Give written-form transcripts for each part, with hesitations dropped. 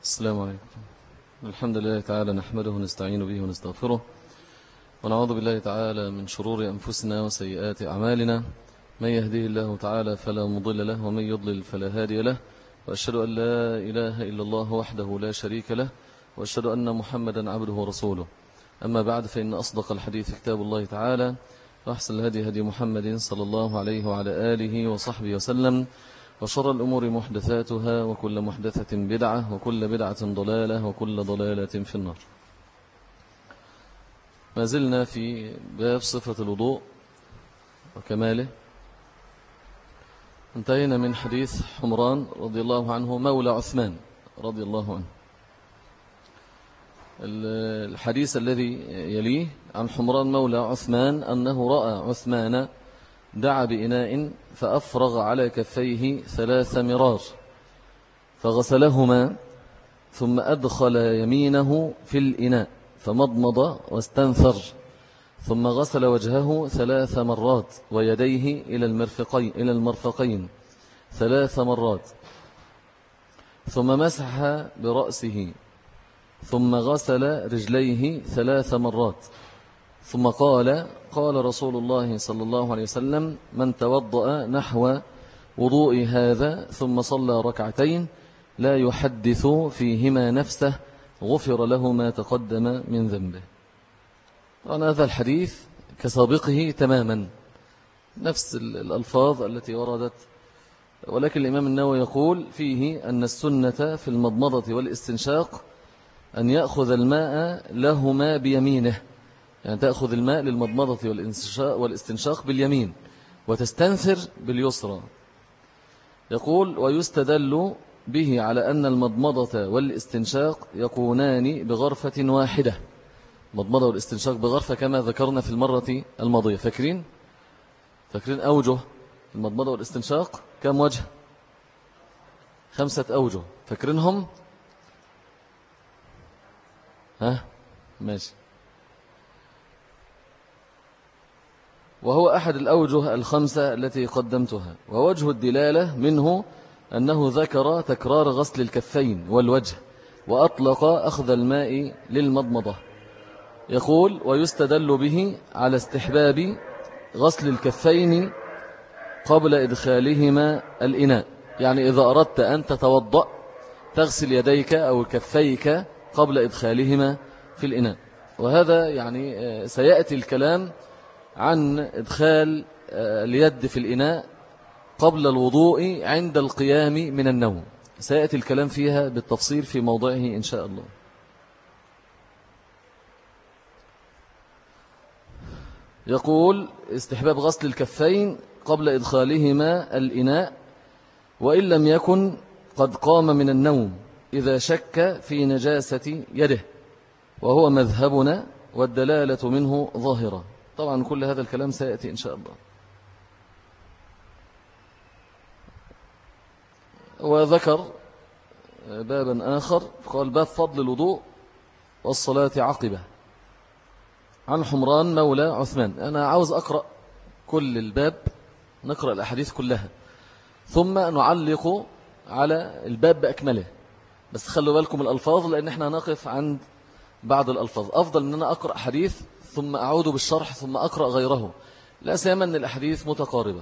السلام عليكم. الحمد لله تعالى نحمده ونستعين به ونستغفره ونعوذ بالله تعالى من شرور أنفسنا وسيئات أعمالنا. من يهديه الله تعالى فلا مضل له ومن يضلل فلا هادي له، وأشهد أن لا إله إلا الله وحده لا شريك له، وأشهد أن محمدا عبده ورسوله. أما بعد، فإن أصدق الحديث كتاب الله تعالى، وأحسن الهدي هدي محمد صلى الله عليه وعلى آله وصحبه وسلم، وشر الأمور محدثاتها، وكل محدثة بدعة، وكل بدعة ضلالة، وكل ضلالة في النار. ما زلنا في باب صفة الوضوء وكماله. انتهينا من حديث حمران رضي الله عنه مولى عثمان رضي الله عنه. الحديث الذي يليه عن حمران مولى عثمان أنه رأى عثمان دعا بإناء فأفرغ على كفيه 3 مرار فغسلهما، ثم أدخل يمينه في الإناء فمضمض واستنثر، ثم غسل وجهه 3 مرات ويديه إلى المرفقين 3 مرات، ثم مسح برأسه، ثم غسل رجليه 3 مرات، ثم قال رسول الله صلى الله عليه وسلم: من توضأ نحو وضوء هذا ثم صلى ركعتين لا يحدث فيهما نفسه غفر له ما تقدم من ذنبه. طبعا هذا الحديث كسابقه تماما، نفس الألفاظ التي وردت، ولكن الإمام النووي يقول فيه أن السنة في المضمضة والاستنشاق أن يأخذ الماء لهما بيمينه، يعني تأخذ الماء للمضمضة والاستنشاق باليمين وتستنثر باليسرى. يقول: ويستدل به على أن المضمضة والاستنشاق يكونان بغرفة واحدة، المضمضة والاستنشاق بغرفة كما ذكرنا في المرة الماضية. فاكرين أوجه المضمضة والاستنشاق؟ كم وجه؟ 5 أوجه. فاكرينهم؟ ماشي. وهو أحد الأوجه 5 التي قدمتها. ووجه الدلالة منه أنه ذكر تكرار غسل الكفين والوجه، وأطلق أخذ الماء للمضمضة. يقول: ويستدل به على استحباب غسل الكفين قبل إدخالهما الإناء، يعني إذا أردت أن تتوضأ تغسل يديك أو كفيك قبل إدخالهما في الإناء. وهذا يعني سيأتي الكلام عن إدخال اليد في الإناء قبل الوضوء عند القيام من النوم، سيأتي الكلام فيها بالتفصيل في موضعه إن شاء الله. يقول: استحباب غسل الكفين قبل إدخالهما الإناء وإن لم يكن قد قام من النوم إذا شك في نجاسة يده، وهو مذهبنا والدلالة منه ظاهرة. طبعا كل هذا الكلام سيأتي إن شاء الله. وذكر بابا آخر، قال: باب فضل الوضوء والصلاة عقبه، عن حمران مولى عثمان. أنا عاوز أقرأ كل الباب، نقرأ الأحاديث كلها ثم نعلق على الباب بأكمله، بس خلوا بالكم الألفاظ لأن احنا نقف عند بعض الألفاظ. أفضل من أن أقرأ حديث ثم أعود بالشرح ثم أقرأ غيره، لا سيما أن الأحاديث متقاربة،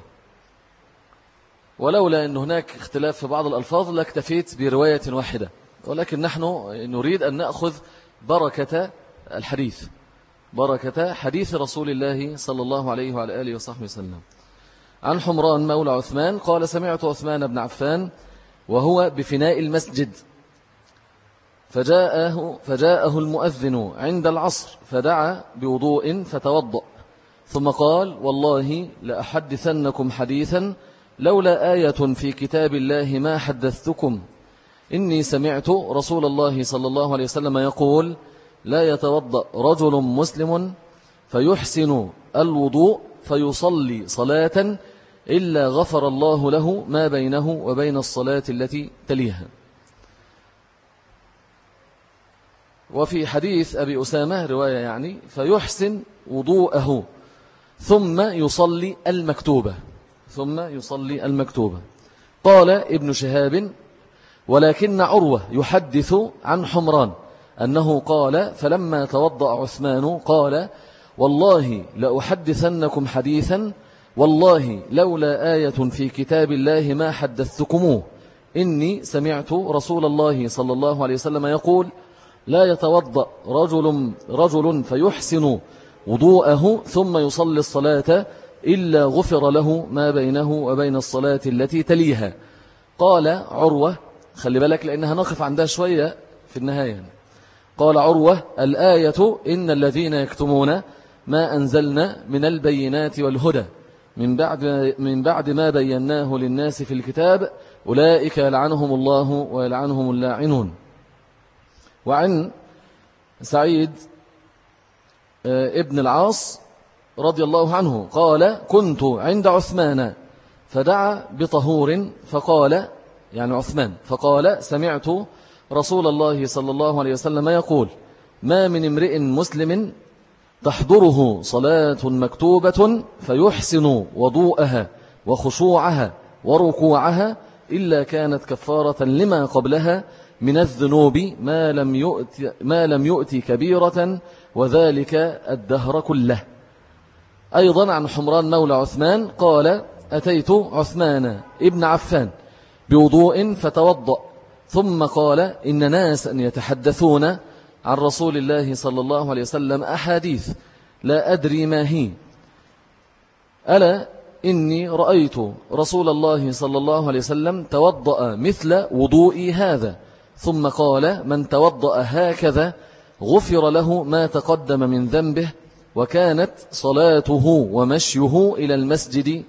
ولولا أن هناك اختلاف في بعض الألفاظ لاكتفيت برواية واحدة، ولكن نحن نريد أن نأخذ بركة الحديث، بركة حديث رسول الله صلى الله عليه وعلى آله وصحبه وسلم. عن حمران مولى عثمان قال: سمعت عثمان بن عفان وهو بفناء المسجد فجاءه المؤذن عند العصر فدعا بوضوء فتوضأ، ثم قال: والله لأحدثنكم حديثا لولا آية في كتاب الله ما حدثتكم، إني سمعت رسول الله صلى الله عليه وسلم يقول: لا يتوضأ رجل مسلم فيحسن الوضوء فيصلي صلاة إلا غفر الله له ما بينه وبين الصلاة التي تليها. وفي حديث أبي أسامة رواية يعني فيحسن وضوءه ثم يصلي المكتوبة. قال ابن شهاب: ولكن عروة يحدث عن حمران أنه قال فلما توضأ عثمان قال والله لأحدثنكم حديثا والله لولا آية في كتاب الله ما حدثتكموه إني سمعت رسول الله صلى الله عليه وسلم يقول لا يتوضأ رجل فيحسن وضوءه ثم يصلي الصلاة إلا غفر له ما بينه وبين الصلاة التي تليها. قال عروة خلي بالك لأنها نقف عندها شوية في النهاية. قال عروة الآية إن الذين يكتمون ما أنزلنا من البينات والهدى من بعد ما بيناه للناس في الكتاب أولئك يلعنهم الله ويلعنهم اللاعنون. وعن سعيد ابن العاص رضي الله عنه قال كنت عند عثمان فدعا بطهور فقال يعني عثمان فقال سمعت رسول الله صلى الله عليه وسلم يقول ما من امرئ مسلم تحضره صلاة مكتوبة فيحسن وضوءها وخشوعها وركوعها إلا كانت كفارة لما قبلها من الذنوب ما لم يؤتي كبيرة وذلك الدهر كله. أيضا عن حمران مولى عثمان قال أتيت عثمان ابن عفان بوضوء فتوضأ ثم قال إن ناسا يتحدثون عن رسول الله صلى الله عليه وسلم أحاديث لا أدري ما هي ألا إني رأيت رسول الله صلى الله عليه وسلم توضأ مثل وضوئي هذا ثم قال من توضأ هكذا غفر له ما تقدم من ذنبه وكانت صلاته ومشيه إلى المسجد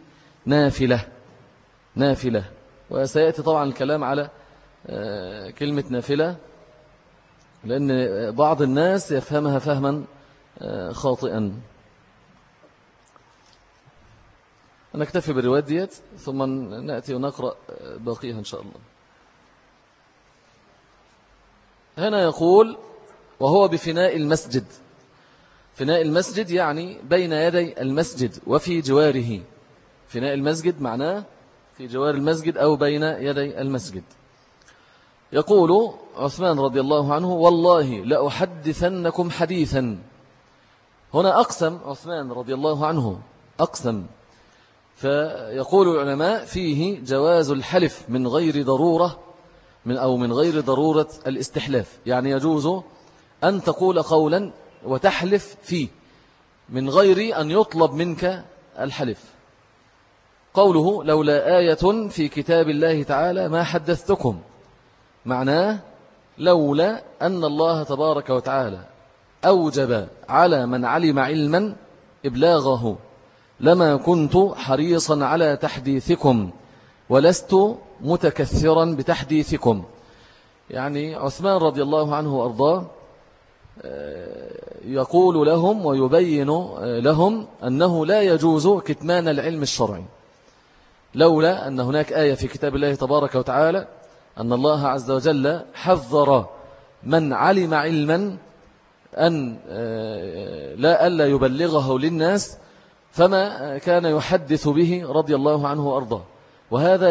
نافلة. وسيأتي طبعا الكلام على كلمة نافلة لأن بعض الناس يفهمها فهما خاطئا. نكتفي بالروايات ديت ثم نأتي ونقرأ باقيها إن شاء الله. هنا يقول وهو بفناء المسجد. فناء المسجد يعني بين يدي المسجد وفي جواره. فناء المسجد معناه في جوار المسجد أو بين يدي المسجد. يقول عثمان رضي الله عنه والله لأحدثنكم حديثا. هنا أقسم عثمان رضي الله عنه أقسم. فيقول العلماء فيه جواز الحلف من غير ضرورة من غير ضرورة الاستحلاف. يعني يجوز أن تقول قولا وتحلف فيه من غير أن يطلب منك الحلف. قوله لولا آية في كتاب الله تعالى ما حدثتكم معناه لولا أن الله تبارك وتعالى أوجب على من علم علما إبلاغه لما كنت حريصا على تحديثكم ولست متكثرا بتحديثكم. يعني عثمان رضي الله عنه وأرضاه يقول لهم ويبين لهم أنه لا يجوز كتمان العلم الشرعي لولا أن هناك آية في كتاب الله تبارك وتعالى أن الله عز وجل حذر من علم علما أن ألا يبلغه للناس فما كان يحدث به رضي الله عنه وأرضاه. وهذا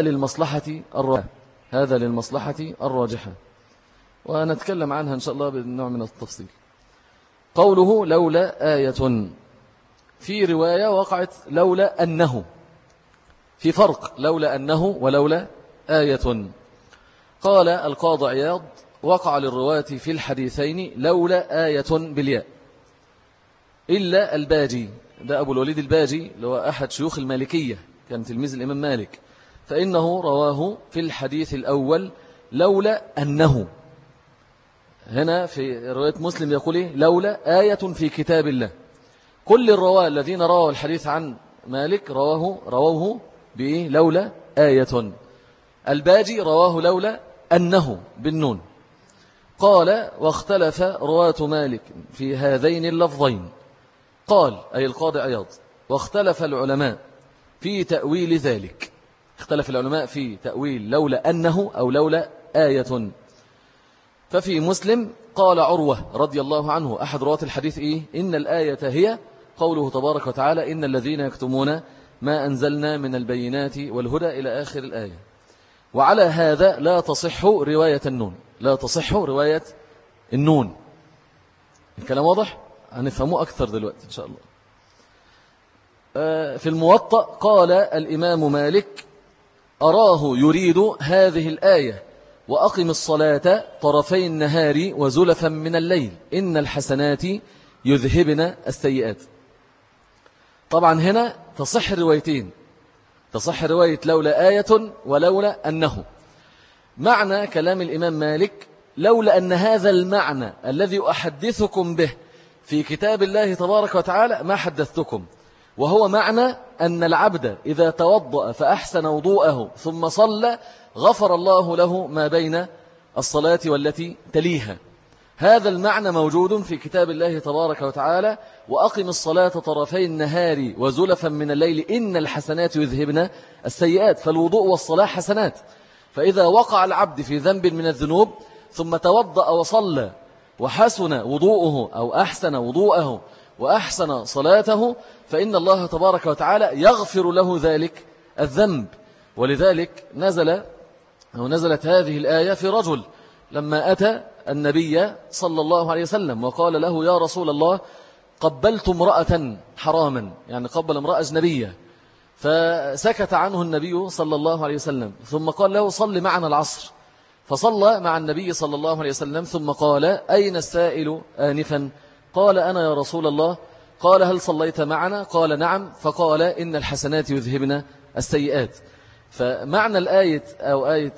للمصلحة الراجحة ونتكلم عنها إن شاء الله بنوع من التفصيل. قوله لولا آية في رواية وقعت لولا أنه. في فرق لولا أنه ولولا آية. قال القاضي عياض وقع للرواة في الحديثين لولا آية بالياء إلا الباجي. ده أبو الوليد الباجي اللي هو أحد شيوخ المالكية كان تلميذ الإمام مالك فإنه رواه في الحديث الأول لولا أنه. هنا في رواية مسلم يقول لولا آية في كتاب الله. كل الرواة الذين رواه الحديث عن مالك رواه لولا آية. الباجي رواه لولا أنه بالنون. قال واختلف رواة مالك في هذين اللفظين. قال أي القاضي عياض واختلف العلماء في تأويل ذلك. اختلف العلماء في تأويل لولا أنه أو لولا آية. ففي مسلم قال عروة رضي الله عنه أحد رواة الحديث إن الآية هي قوله تبارك وتعالى إن الذين يكتمون ما أنزلنا من البينات والهدى إلى آخر الآية. وعلى هذا لا تصح رواية النون، لا تصح رواية النون. الكلام واضح؟ هنفهمه أكثر دلوقتي إن شاء الله. في الموطأ قال الإمام مالك: أراه يريد هذه الآية: وأقم الصلاة طرفي النهار وزلفا من الليل إن الحسنات يذهبن السيئات. طبعا هنا تصح الروايتين، تصح رواية لولا آية ولولا أنه. معنى كلام الإمام مالك: لولا أن هذا المعنى الذي أحدثكم به في كتاب الله تبارك وتعالى ما حدثتكم، وهو معنى أن العبد إذا توضأ فأحسن وضوءه ثم صلى غفر الله له ما بين الصلاة والتي تليها. هذا المعنى موجود في كتاب الله تبارك وتعالى: وأقم الصلاة طرفي النهار وزلفا من الليل إن الحسنات يذهبن السيئات. فالوضوء والصلاة حسنات، فإذا وقع العبد في ذنب من الذنوب ثم توضأ وصلى وحسن وضوءه أو أحسن وضوءه وأحسن صلاته فإن الله تبارك وتعالى يغفر له ذلك الذنب. ولذلك نزلت هذه الآية في رجل لما أتى النبي صلى الله عليه وسلم وقال له: يا رسول الله، قبلت امرأة حراما، يعني قبل امرأة أجنبية. فسكت عنه النبي صلى الله عليه وسلم، ثم قال له: صل معنا العصر. فصلى مع النبي صلى الله عليه وسلم، ثم قال: أين السائل آنفا؟ قال: أنا يا رسول الله. قال: هل صليت معنا؟ قال: نعم. فقال: إن الحسنات يذهبن السيئات. فمعنى الآية أو آية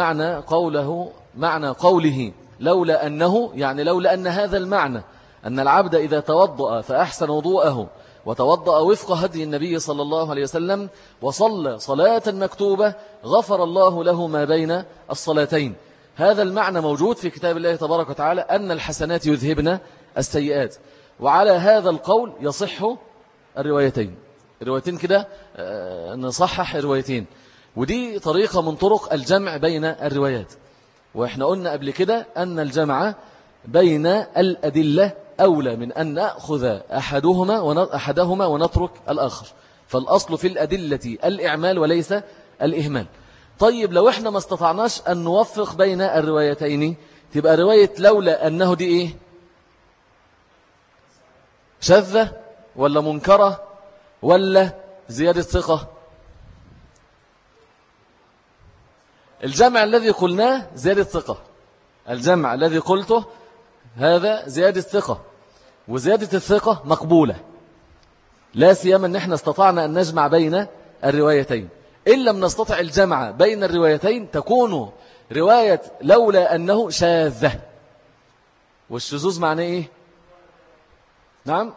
معنى قوله لولا أنه، يعني لولا أن هذا المعنى أن العبد إذا توضأ فأحسن وضوءه وتوضأ وفق هدي النبي صلى الله عليه وسلم وصلى صلاة مكتوبة غفر الله له ما بين الصلاتين. هذا المعنى موجود في كتاب الله تبارك وتعالى أن الحسنات يذهبن السيئات. وعلى هذا القول يصح الروايتين كده، نصحح الروايتين. ودي طريقة من طرق الجمع بين الروايات. وإحنا قلنا قبل كده أن الجمع بين الأدلة أولى من أن نأخذ أحدهما ونترك الآخر. فالأصل في الأدلة الإعمال وليس الإهمال. طيب لو إحنا ما استطعناش أن نوفق بين الروايتين، تبقى رواية لولا أنه دي إيه؟ شاذة ولا منكرة ولا زيادة ثقة؟ الجمع الذي قلناه زيادة ثقة، الجمع الذي قلته هذا زيادة ثقة، وزيادة الثقة مقبولة، لا سيما أن احنا استطعنا أن نجمع بين الروايتين. إن لم نستطع الجمع بين الروايتين تكون رواية لولا أنه شاذة. والشذوذ معناه إيه؟ نعم،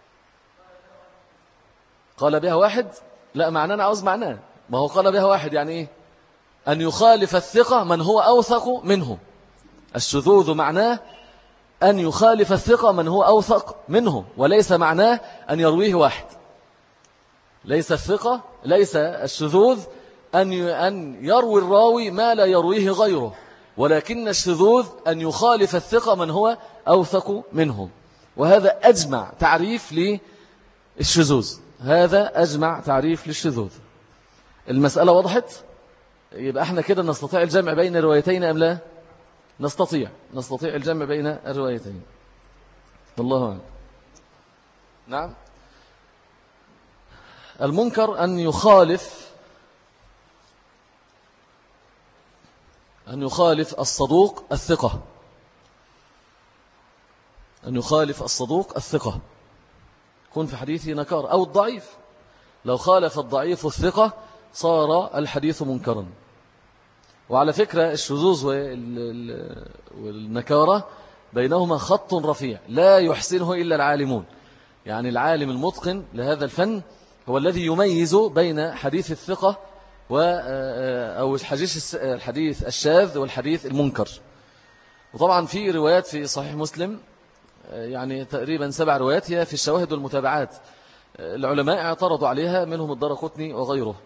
قال بها واحد، لا معناه أنا عاوز معناه، ما هو قال بها واحد يعني إيه؟ أن يخالف الثقة من هو أوثق منه. الشذوذ معناه أن يخالف الثقة من هو أوثق منه، وليس معناه أن يرويه واحد. ليس الشذوذ أن يروي الراوي ما لا يرويه غيره، ولكن الشذوذ أن يخالف الثقة من هو أوثق منه. وهذا أجمع تعريف للشذوذ، هذا أجمع تعريف للشذوذ. المسألة وضحت؟ يبقى احنا كده نستطيع الجمع بين الروايتين أم لا؟ نستطيع الجمع بين الروايتين. والله أعلم. نعم. المنكر أن يخالف الصدوق الثقة، يكون في حديثه نكار، أو الضعيف. لو خالف الضعيف الثقة صار الحديث منكرا. وعلى فكرة الشذوذ والنكارة بينهما خط رفيع لا يحسنه إلا العالمون. يعني العالم المتقن لهذا الفن هو الذي يميز بين حديث الثقة أو الحديث الشاذ والحديث المنكر. وطبعا في روايات في صحيح مسلم، يعني تقريبا 7 روايات هي في الشواهد والمتابعات، العلماء اعترضوا عليها، منهم الدارقطني وغيره.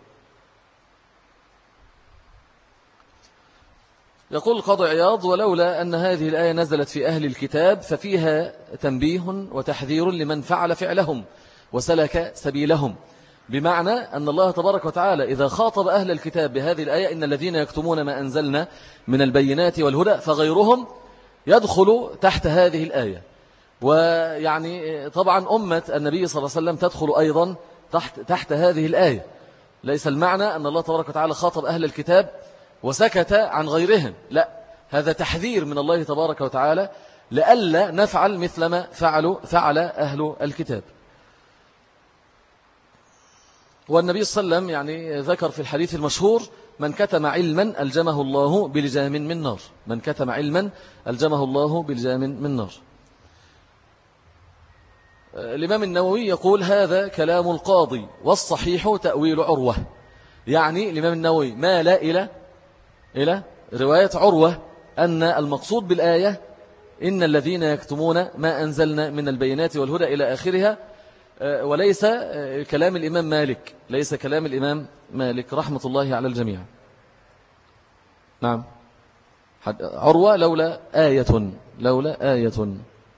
يقول القاضي عياض: ولولا أن هذه الآية نزلت في أهل الكتاب ففيها تنبيه وتحذير لمن فعل فعلهم وسلك سبيلهم، بمعنى أن الله تبارك وتعالى إذا خاطب أهل الكتاب بهذه الآية إن الذين يكتمون ما أنزلنا من البينات والهدى فغيرهم يدخل تحت هذه الآية. ويعني طبعا أمة النبي صلى الله عليه وسلم تدخل أيضا تحت هذه الآية. ليس المعنى أن الله تبارك وتعالى خاطب أهل الكتاب وسكت عن غيرهم، لا، هذا تحذير من الله تبارك وتعالى لئلا نفعل مثلما فعل أهل الكتاب. والنبي صلى الله عليه وسلم يعني ذكر في الحديث المشهور من كتم علما ألجمه الله بلجام من نار، من كتم علما ألجمه الله بلجام من نار. الإمام النووي يقول هذا كلام القاضي والصحيح تأويل عروة. يعني الإمام النووي مال إلى رواية عروة أن المقصود بالآية إن الذين يكتمون ما أنزلنا من البينات والهدى إلى آخرها، وليس كلام الإمام مالك، ليس كلام الإمام مالك رحمة الله على الجميع. نعم، عروة لولا آية.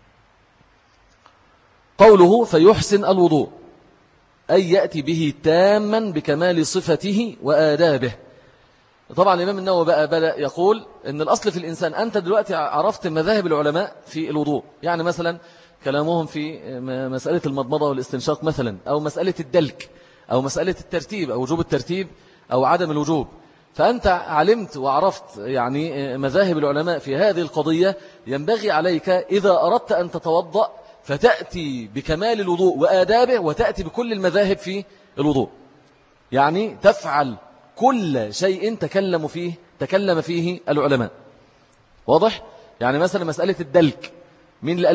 قوله فيحسن الوضوء أي يأتي به تاما بكمال صفته وآدابه. طبعا الإمام النووي بقى بدأ يقول إن الأصل في الإنسان، أنت دلوقتي عرفت مذاهب العلماء في الوضوء، يعني مثلا كلامهم في مسألة المضمضة والاستنشاق مثلا، أو مسألة الدلك، أو مسألة الترتيب أو وجوب الترتيب أو عدم الوجوب. فأنت علمت وعرفت يعني مذاهب العلماء في هذه القضية. ينبغي عليك إذا أردت أن تتوضأ فتأتي بكمال الوضوء وآدابه، وتأتي بكل المذاهب في الوضوء، يعني تفعل كل شيء تكلم فيه العلماء. واضح؟ يعني مثلا مسألة الدلك، مين اللي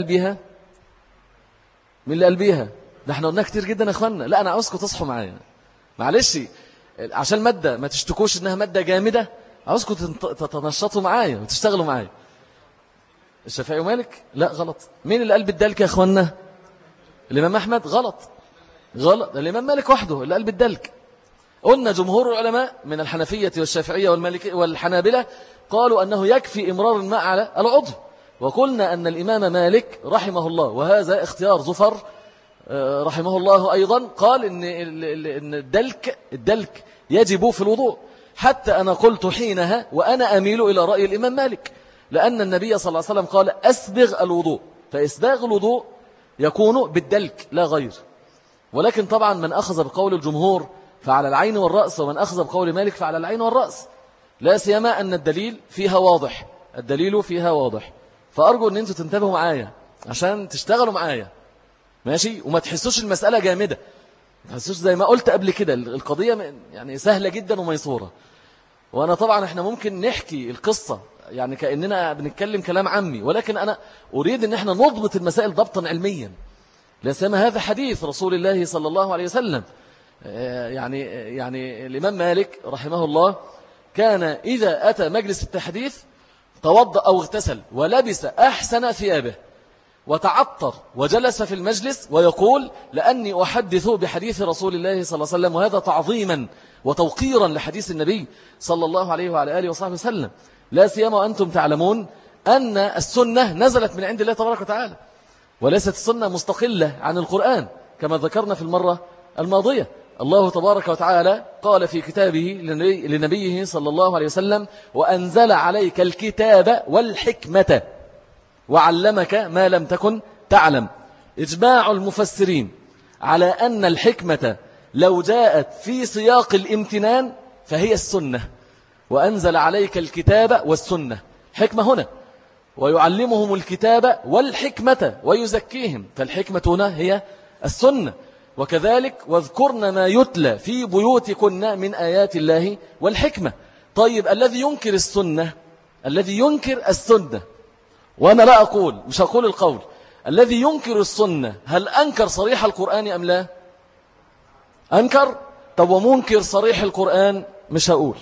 قال بيها؟ ده احنا قلنا كتير جدا يا اخوانا. لا، انا عاوزكم تصحوا معايا، معلش، عشان المادة ما تشتكوش انها مادة جامدة، عاوزكم تتنشطوا معايا وتشتغلوا معايا. الشافعي ومالك؟ لا، غلط. مين اللي قال بالدلك يا اخوانا؟ الامام احمد؟ غلط. الامام مالك وحده اللي قال بالدلك. قلنا جمهور العلماء من الحنفية والشافعية والمالكية والحنابلة قالوا أنه يكفي إمرار الماء على العضو. وقلنا أن الإمام مالك رحمه الله، وهذا اختيار زفر رحمه الله أيضا، قال إن الدلك يجب في الوضوء. حتى أنا قلت حينها وأنا أميل إلى رأي الإمام مالك، لأن النبي صلى الله عليه وسلم قال أسبغ الوضوء، فإسباغ الوضوء يكون بالدلك لا غير. ولكن طبعا من أخذ بقول الجمهور فعلى العين والرأس، ومن أخذ بقول مالك فعلى العين والرأس، لا سيما أن الدليل فيها واضح. فأرجو أن أنتم تنتبهوا معايا عشان تشتغلوا معايا، ماشي؟ وما تحسوش المسألة جامدة، ما تحسوش زي ما قلت قبل كده القضية يعني سهلة جدا وميسورة. وأنا طبعا احنا ممكن نحكي القصة يعني كأننا بنتكلم كلام عامي، ولكن أنا أريد أن احنا نضبط المسائل ضبطا علميا، لا سيما هذا حديث رسول الله صلى الله عليه وسلم. يعني الإمام مالك رحمه الله كان إذا أتى مجلس التحديث توضأ أو اغتسل ولبس أحسن ثيابه وتعطر وجلس في المجلس ويقول لأني أحدث بحديث رسول الله صلى الله عليه وسلم، وهذا تعظيما وتوقيرا لحديث النبي صلى الله عليه وعلى آله وصحبه وسلم. لا سيما وأنتم تعلمون أن السنة نزلت من عند الله تبارك وتعالى، وليست السنة مستقلة عن القرآن كما ذكرنا في المرة الماضية. الله تبارك وتعالى قال في كتابه لنبيه صلى الله عليه وسلم وأنزل عليك الكتاب والحكمة وعلمك ما لم تكن تعلم. إجماع المفسرين على أن الحكمة لو جاءت في سياق الامتنان فهي السنة، وأنزل عليك الكتاب والسنة، حكمة هنا، ويعلمهم الكتاب والحكمة ويزكيهم، فالحكمة هنا هي السنة. وكذلك واذكرن ما يتلى في بيوتكن من آيات الله والحكمة. طيب الذي ينكر السنة، وأنا لا أقول، مش هقول القول، الذي ينكر السنة هل أنكر صريح القرآن أم لا؟ أنكر. طب ومنكر صريح القرآن مش هقول.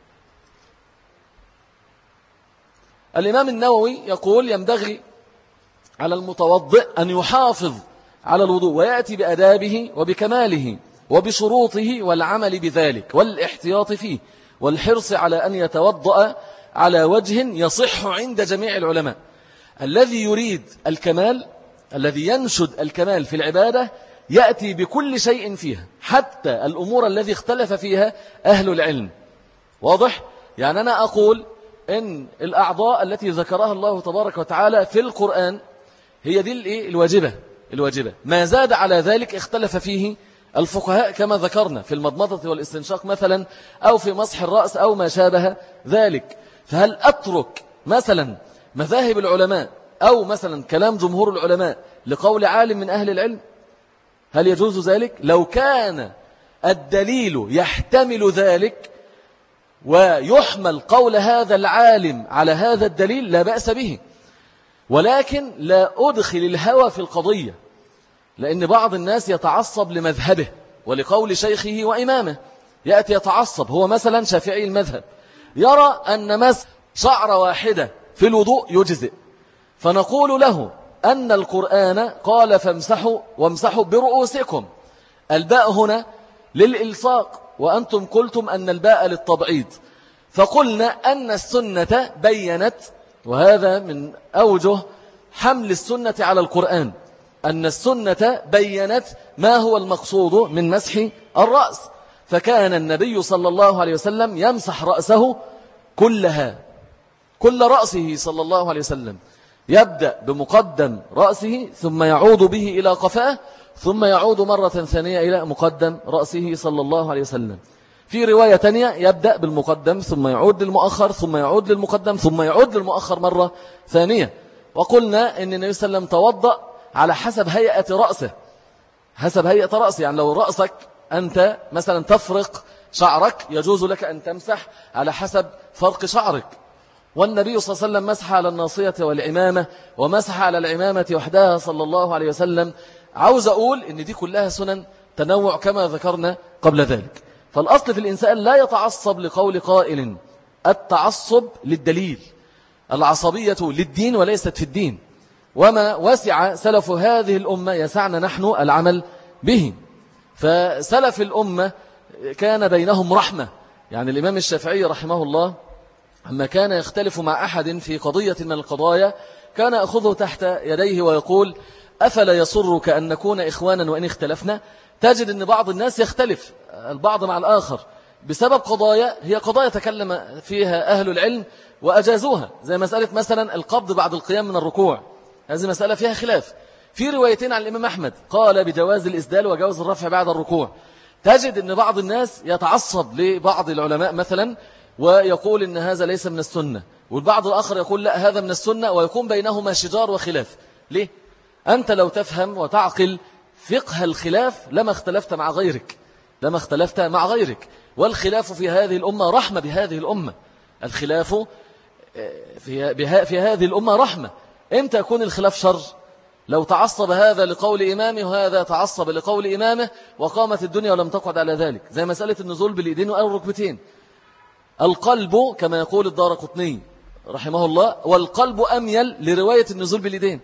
الإمام النووي يقول ينبغي على المتوضئ أن يحافظ على الوضوء ويأتي بأدابه وبكماله وبشروطه والعمل بذلك والاحتياط فيه والحرص على أن يتوضأ على وجه يصح عند جميع العلماء. الذي يريد الكمال، الذي ينشد الكمال في العبادة يأتي بكل شيء فيها حتى الأمور الذي اختلف فيها أهل العلم. واضح؟ يعني أنا أقول إن الأعضاء التي ذكرها الله تبارك وتعالى في القرآن هي دي الواجبة. ما زاد على ذلك اختلف فيه الفقهاء كما ذكرنا في المضمضة والاستنشاق مثلا، أو في مسح الرأس أو ما شابه ذلك. فهل أترك مثلا مذاهب العلماء أو مثلا كلام جمهور العلماء لقول عالم من أهل العلم؟ هل يجوز ذلك؟ لو كان الدليل يحتمل ذلك ويحمل قول هذا العالم على هذا الدليل لا بأس به، ولكن لا أدخل الهوى في القضية، لأن بعض الناس يتعصب لمذهبه ولقول شيخه وإمامه. يأتي يتعصب، هو مثلا شافعي المذهب، يرى أن مس شعر واحدة في الوضوء يجزئ، فنقول له أن القرآن قال فامسحوا وامسحوا برؤوسكم، الباء هنا للإلصاق وأنتم قلتم أن الباء للتبعيض، فقلنا أن السنة بيّنت، وهذا من أوجه حمل السنة على القرآن، أن السنة بيّنت ما هو المقصود من مسح الرأس، فكان النبي صلى الله عليه وسلم يمسح رأسه كل رأسه صلى الله عليه وسلم، يبدأ بمقدم رأسه ثم يعود به إلى قفاه ثم يعود مرة ثانية إلى مقدم رأسه صلى الله عليه وسلم. في رواية تانية يبدأ بالمقدم ثم يعود للمؤخر ثم يعود للمقدم ثم يعود للمؤخر مرة ثانية. وقلنا أن النبي صلى الله عليه وسلم توضأ على حسب هيئة رأسه، يعني لو رأسك أنت مثلا تفرق شعرك يجوز لك أن تمسح على حسب فرق شعرك، والنبي صلى الله عليه وسلم مسح على الناصية والعمامة ومسح على العمامة وحدها صلى الله عليه وسلم. عاوز أقول إن دي كلها سنن تنوع كما ذكرنا قبل ذلك. فالأصل في الإنسان لا يتعصب لقول قائل، التعصب للدليل، العصبية للدين وليست في الدين، وما وسع سلف هذه الأمة يسعنا نحن العمل به. فسلف الأمة كان بينهم رحمة، يعني الإمام الشافعي رحمه الله أما كان يختلف مع أحد في قضية من القضايا كان يأخذه تحت يديه ويقول أفلا يسرك أن نكون إخوانا وإن اختلفنا؟ تجد أن بعض الناس يختلف البعض مع الآخر بسبب قضايا هي قضايا تكلم فيها أهل العلم وأجازوها، زي مسألة مثلا القبض بعد القيام من الركوع، هذه مسألة فيها خلاف. في روايتين عن الإمام أحمد قال بجواز الإسدال وجواز الرفع بعد الركوع. تجد أن بعض الناس يتعصب لبعض العلماء مثلا ويقول إن هذا ليس من السنة، والبعض الآخر يقول لا هذا من السنة، ويكون بينهما شجار وخلاف. ليه؟ أنت لو تفهم وتعقل فقه الخلاف لما اختلفت مع غيرك، والخلاف في هذه الأمة رحمة بهذه الأمة، الخلاف في هذه الأمة رحمة. إمتى يكون الخلاف شر؟ لو تعصب هذا لقول إمامه وهذا تعصب لقول إمامه وقامت الدنيا ولم تقعد على ذلك، زي مسألة النزول بالإيدين أو الركبتين. القلب كما يقول الدارقطني رحمه الله، والقلب أميل لرواية النزول باليدين،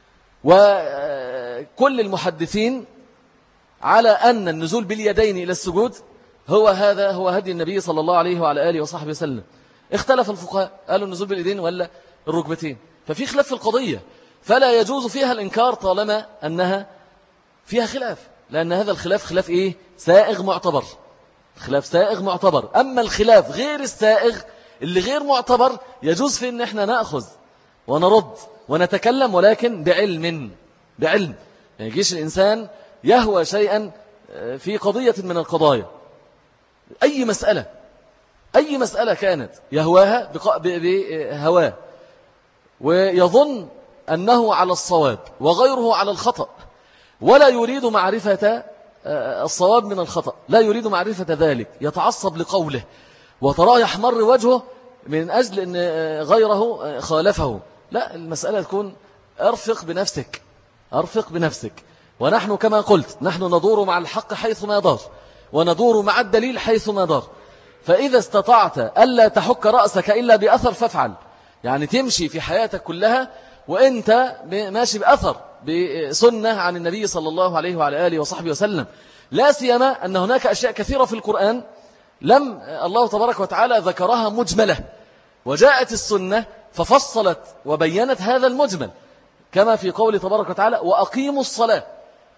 وكل المحدثين على أن النزول باليدين إلى السجود هو هدي النبي صلى الله عليه وعلى آله وصحبه وسلم. اختلف الفقهاء قالوا النزول باليدين ولا الركبتين، ففي خلاف في القضية، فلا يجوز فيها الإنكار طالما أنها فيها خلاف، لأن هذا الخلاف خلاف إيه؟ سائغ معتبر، خلاف سائغ معتبر. أما الخلاف غير السائغ اللي غير معتبر يجوز في أن احنا نأخذ ونرد ونتكلم، ولكن بعلم. يعني يجيش الإنسان يهوى شيئا في قضية من القضايا، أي مسألة كانت يهواها بهواه ويظن أنه على الصواب وغيره على الخطأ، ولا يريد معرفة الصواب من الخطأ، لا يريد معرفة ذلك، يتعصب لقوله وتراه يحمر وجهه من أجل أن غيره خالفه. لا، المسألة تكون أرفق بنفسك. ونحن كما قلت نحن ندور مع الحق حيث ما دار، وندور مع الدليل حيث ما دار. فإذا استطعت ألا تحك رأسك إلا بأثر فافعل، يعني تمشي في حياتك كلها وإنت ماشي بأثر بسنة عن النبي صلى الله عليه وعلى آله وصحبه وسلم. لا سيما أن هناك أشياء كثيرة في القرآن لم الله تبارك وتعالى ذكرها مجملة، وجاءت السنة ففصلت وبينت هذا المجمل، كما في قول تبارك وتعالى وأقيموا الصلاة.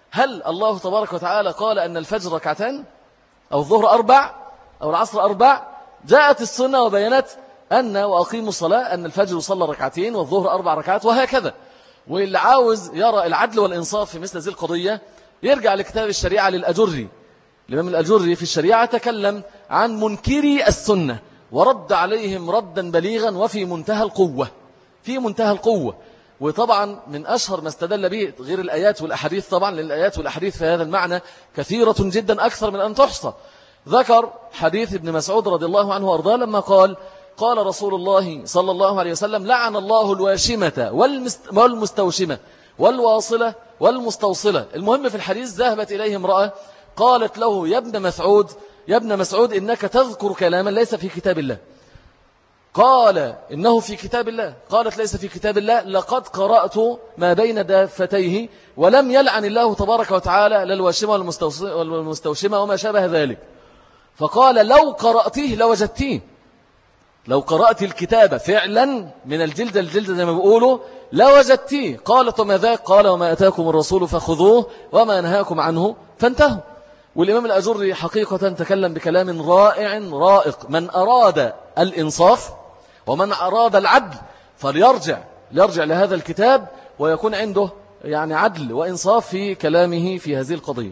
هل الله تبارك وتعالى قال أن الفجر ركعتان أو الظهر 4 أو العصر 4؟ جاءت السنة وبينت أن وأقيموا الصلاة أن الفجر يصلى ركعتين والظهر 4 ركعات وهكذا. واللي عاوز يرى العدل والإنصاف في مثل هذه القضية يرجع لكتاب الشريعة للأجري. الإمام الأجري في الشريعة تكلم عن منكري السنة ورد عليهم ردا بليغا وفي منتهى القوة، في منتهى القوة. وطبعا من أشهر ما استدل به غير الآيات والأحاديث، طبعا لأن الآيات والأحاديث في هذا المعنى كثيرة جدا أكثر من أن تحصى. ذكر حديث ابن مسعود رضي الله عنه وأرضاه لما قال رسول الله صلى الله عليه وسلم: لعن الله الواشمة والمستوشمة والواصلة والمستوصلة. المهم في الحديث ذهبت إليه امرأة قالت له: يا ابن مسعود إنك تذكر كلاما ليس في كتاب الله. قال: إنه في كتاب الله. قالت: ليس في كتاب الله، لقد قرأت ما بين دافتيه ولم يلعن الله تبارك وتعالى للواشمة والمستوشمة وما شابه ذلك. فقال: لو قرأتيه لوجدتيه، لو قرأت الكتاب فعلا من الجلد زي ما بيقولوا لوجدتيه. قالت: وما ذاك؟ قال: وما أتاكم الرسول فخذوه وما نهاكم عنه فانتهوا. والإمام الأجري حقيقة تكلم بكلام رائع رائق. من أراد الإنصاف ومن أراد العدل فليرجع لهذا الكتاب ويكون عنده يعني عدل وإنصاف في كلامه في هذه القضية.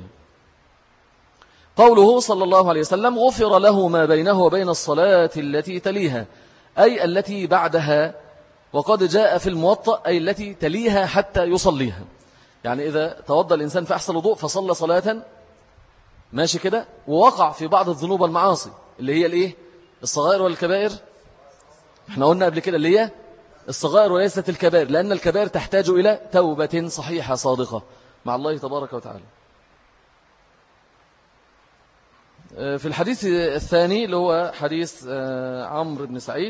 قوله صلى الله عليه وسلم: غفر له ما بينه وبين الصلاة التي تليها، أي التي بعدها. وقد جاء في الموطأ أي التي تليها حتى يصليها. يعني إذا توضى الإنسان فأحسن الوضوء فصلى صلاة ماشي كده ووقع في بعض الذنوب والمعاصي اللي هي الإيه؟ الصغائر والكبائر. احنا قلنا قبل كده اللي هي الصغائر وليست الكبائر، لأن الكبائر تحتاج إلى توبة صحيحة صادقة مع الله تبارك وتعالى. في الحديث الثاني اللي هو حديث عمرو بن سعيد،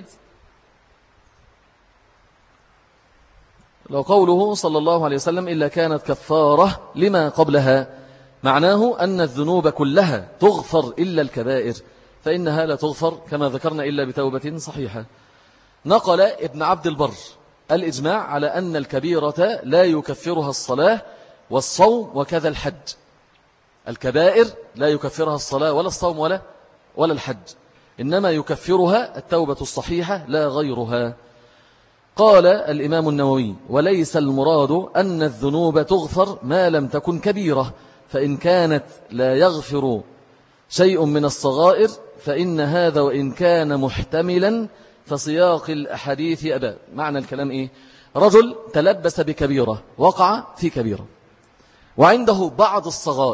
لو قوله صلى الله عليه وسلم: إلا كانت كفارة لما قبلها، معناه أن الذنوب كلها تغفر إلا الكبائر، فإنها لا تغفر كما ذكرنا إلا بتوبة صحيحة. نقل ابن عبد البر الإجماع على أن الكبيرة لا يكفرها الصلاة والصوم وكذا الحج. الكبائر لا يكفرها الصلاة ولا الصوم ولا الحج، إنما يكفرها التوبة الصحيحة لا غيرها. قال الإمام النووي: وليس المراد أن الذنوب تغفر ما لم تكن كبيرة، فإن كانت لا يغفر شيء من الصغائر فإن هذا وإن كان محتملا فسياق الأحاديث أبى. معنى الكلام إيه؟ رجل تلبس بكبيرة، وقع في كبيرة، وعنده بعض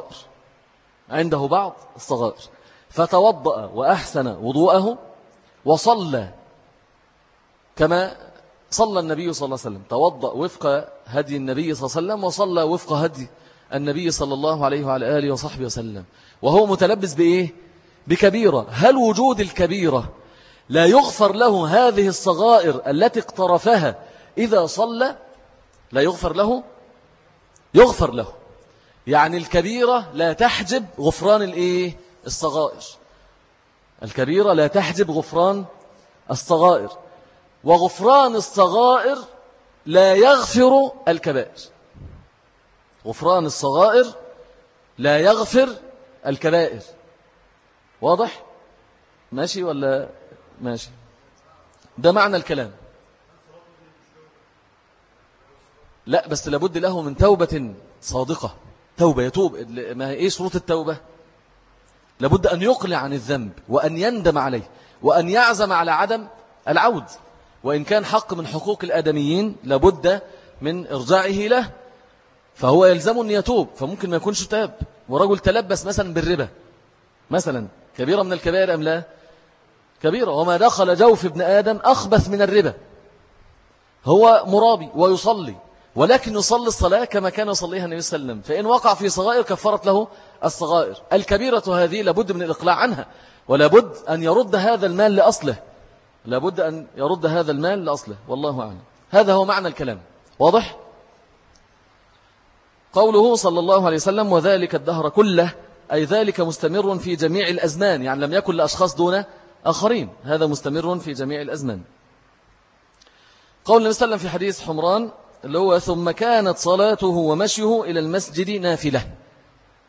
الصغائر، فتوضأ وأحسن وضوءه وصلى كما صلى النبي صلى الله عليه وسلم، توضأ وفق هدي النبي صلى الله عليه وسلم وصلى وفق هدي النبي صلى الله عليه وعلى آله وصحبه وسلم، وهو متلبس بإيه؟ بكبيرة. هل وجود الكبيرة لا يغفر له هذه الصغائر التي اقترفها إذا صلى؟ لا يغفر له؟ يغفر له. يعني الكبيرة لا تحجب غفران الإيه؟ الصغائر. الكبيرة لا تحجب غفران الصغائر، وغفران الصغائر لا يغفر الكبائر. غفران الصغائر لا يغفر الكبائر. واضح؟ ماشي ولا ماشي؟ ده معنى الكلام. لا، بس لابد له من توبة صادقة، توبة يتوب. ما هي إيه شروط التوبة؟ لابد أن يقلع عن الذنب وأن يندم عليه وأن يعزم على عدم العود، وإن كان حق من حقوق الآدميين لابد من إرجاعه له، فهو يلزم أن يتوب. فممكن ما يكونش تاب، ورجل تلبس مثلا بالربا مثلا، كبيرة من الكبائر أم لا؟ كبيرة. وما دخل جوف ابن آدم أخبث من الربا. هو مرابي ويصلي، ولكن يصلي الصلاة كما كان يصليها النبي صلى الله عليه وسلم، فإن وقع في صغائر كفرت له الصغائر. الكبيرة هذه لابد من الإقلاع عنها، ولابد أن يرد هذا المال لأصله، لابد أن يرد هذا المال لأصله. والله أعلم. هذا هو معنى الكلام. واضح؟ قوله صلى الله عليه وسلم: وذلك الدهر كله، أي ذلك مستمر في جميع الأزمان، يعني لم يكن لأشخاص دون آخرين، هذا مستمر في جميع الأزمان. قول النبي صلى الله عليه وسلم في حديث حمران اللي هو: ثم كانت صلاته ومشيه إلى المسجد نافلة،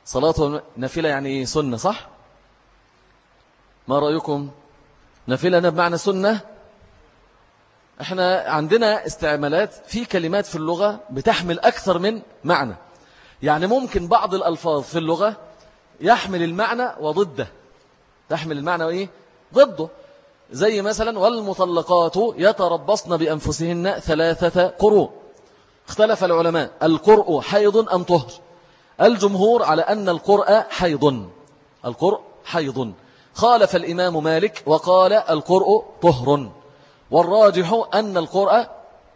صلاة نافلة يعني إيه؟ سنة، صح؟ ما رأيكم؟ نافلة بمعنى سنة. احنا عندنا استعمالات في كلمات في اللغة بتحمل أكثر من معنى. يعني ممكن بعض الألفاظ في اللغة يحمل المعنى وضده، تحمل المعنى وإيه؟ ضده. زي مثلا والمطلقات يتربصن بأنفسهن 3 قروء. اختلف العلماء القرء حيض أم طهر؟ الجمهور على أن القرء حيض، القرء حيض. خالف الإمام مالك وقال القرء طهر، والراجح أن القرء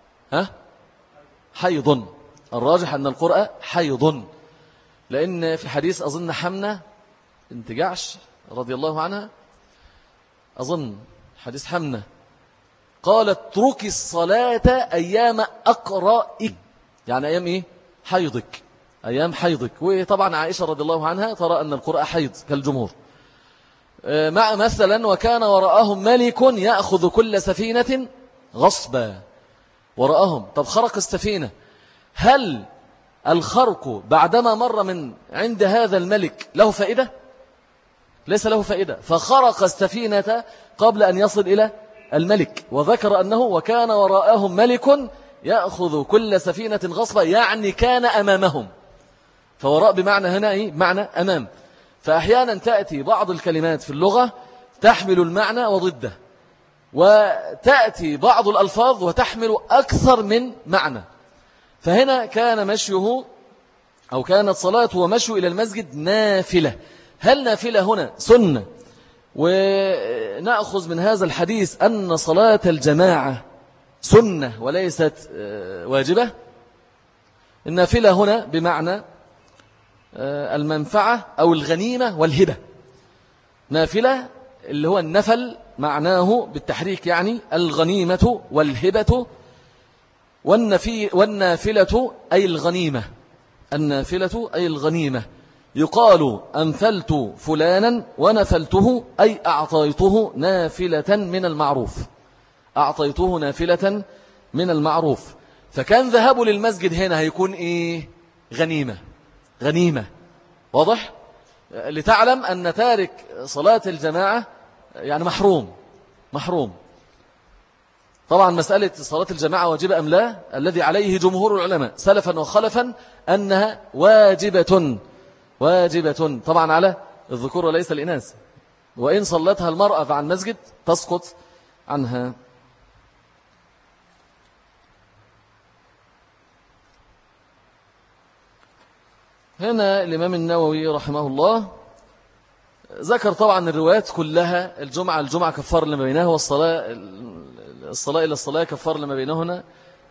حيض، الراجح أن القرء حيض، لأن في حديث أظن حمنة بنت جعش رضي الله عنها، أظن حديث حمنة قالت اتركي الصلاة أيام أقرائك، يعني أيام إيه؟ حيضك، أيام حيضك. وطبعا عائشة رضي الله عنها ترى أن القرآن حيض كالجمهور. مع مثلا وكان وراءهم ملك يأخذ كل سفينة غصبا، وراءهم. طب خرق السفينة، هل الخرق بعدما مر من عند هذا الملك له فائدة؟ ليس له فائدة، فخرق السفينة قبل أن يصل إلى الملك. وذكر أنه وكان وراءهم ملك يأخذ كل سفينة غصبا، يعني كان أمامهم. فوراء بمعنى هنا إيه؟ بمعنى أمام. فأحيانا تأتي بعض الكلمات في اللغة تحمل المعنى وضده، وتأتي بعض الألفاظ وتحمل أكثر من معنى. فهنا كان مشيه أو كانت صلاته ومشيه إلى المسجد نافلة. هل نافلة هنا سنة؟ ونأخذ من هذا الحديث أن صلاة الجماعة سنة وليست واجبة. النافلة هنا بمعنى المنفعة أو الغنيمة والهبة. نافلة اللي هو النفل معناه بالتحريك، يعني الغنيمة والهبة، والنافلة أي الغنيمة، النافلة أي الغنيمة. يقال أنفلت فلانا ونفلته أي أعطيته نافلة من المعروف، أعطيته نافلة من المعروف. فكان ذهابه للمسجد هنا هيكون إيه؟ غنيمة، غنيمة. واضح؟ لتعلم أن تارك صلاة الجماعة يعني محروم. طبعا مسألة صلاة الجماعة واجبة أم لا، الذي عليه جمهور العلماء سلفا وخلفا أنها واجبة طبعا على الذكور وليس الإناث، وإن صلتها المرأة عن مسجد تسقط عنها. هنا الإمام النووي رحمه الله ذكر طبعا الروايات كلها، الجمعة كفار لما بينها، والصلاة إلى الصلاة كفار لما بينهن.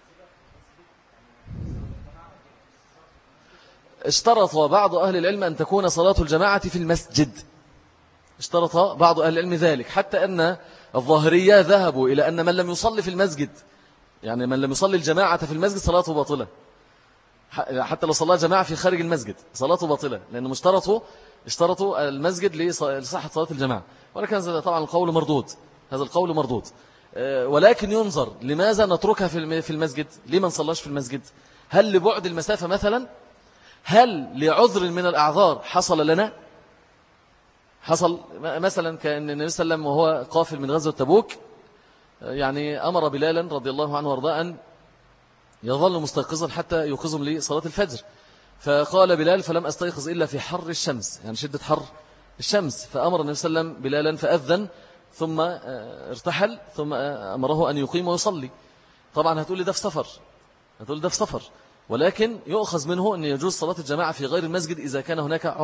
اشترط بعض أهل العلم أن تكون صلاة الجماعة في المسجد، اشترط بعض أهل العلم ذلك، حتى أن الظاهرية ذهبوا إلى أن من لم يصلي في المسجد، يعني من لم يصلي الجماعة في المسجد صلاته باطلة، حتى لو صلى جماعة في خارج المسجد صلاته باطلة، لأنهم اشترطوا المسجد لصحة صلاة الجماعة. ولكن هذا طبعا القول مردود، هذا القول مردود. ولكن ينظر لماذا نتركها في المسجد، ليه ما نصلاش في المسجد؟ هل لبعد المسافة مثلا؟ هل لعذر من الأعذار حصل لنا؟ حصل مثلا كأن النبي صلى الله عليه وسلم وهو قافل من غزوة تبوك يعني أمر بلالا رضي الله عنه وارضاه أن يظل مستيقظا حتى يوقظهم لصلاة الفجر. فقال بلال فلم أستيقظ إلا في حر الشمس، يعني شدة حر الشمس. فأمر النبي صلى الله عليه وسلم بلالا فأذن ثم ارتحل، ثم أمره أن يقيم ويصلي. طبعا هتقول لي ده في سفر، ولكن يؤخذ منه أن يجوز صلاة الجماعة في غير المسجد إذا كان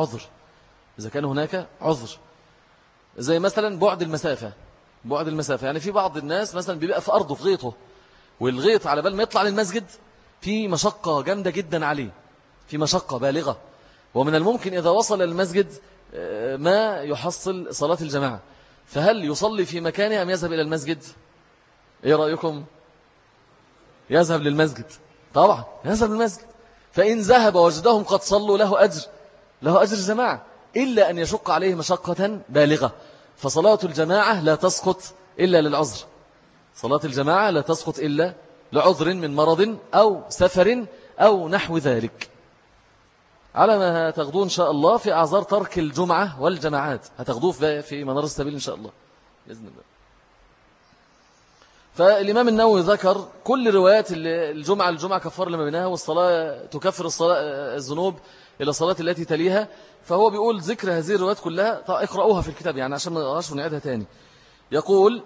هناك عذر، زي مثلا بعد المسافة. يعني في بعض الناس مثلا بيبقى في أرضه في غيطه، والغيط على بال ما يطلع للمسجد في مشقة جامدة جدا عليه، في مشقة بالغة، ومن الممكن إذا وصل للمسجد ما يحصل صلاة الجماعة. فهل يصلي في مكانه أم يذهب إلى المسجد؟ إيه رأيكم؟ يذهب للمسجد، طبعا يذهب للمسجد. فإن ذهب وجدهم قد صلوا له أجر جماعة، إلا أن يشق عليه مشقة بالغة. فصلاة الجماعة لا تسقط إلا للعذر، صلاة الجماعة لا تسقط إلا لعذر من مرض أو سفر أو نحو ذلك. على ما هتاخدوه إن شاء الله في أعذار ترك الجمعة والجماعات، هتاخدوه في منار السبيل إن شاء الله بإذن الله. فالإمام النووي ذكر كل روايات الجمعة كفار لما بينها، والصلاة تكفر الصلاة الذنوب إلى الصلاة التي تليها. فهو بيقول ذكر هذه الروايات كلها اقرأوها في الكتاب يعني عشان ما نقراش ونعيدها تاني. يقول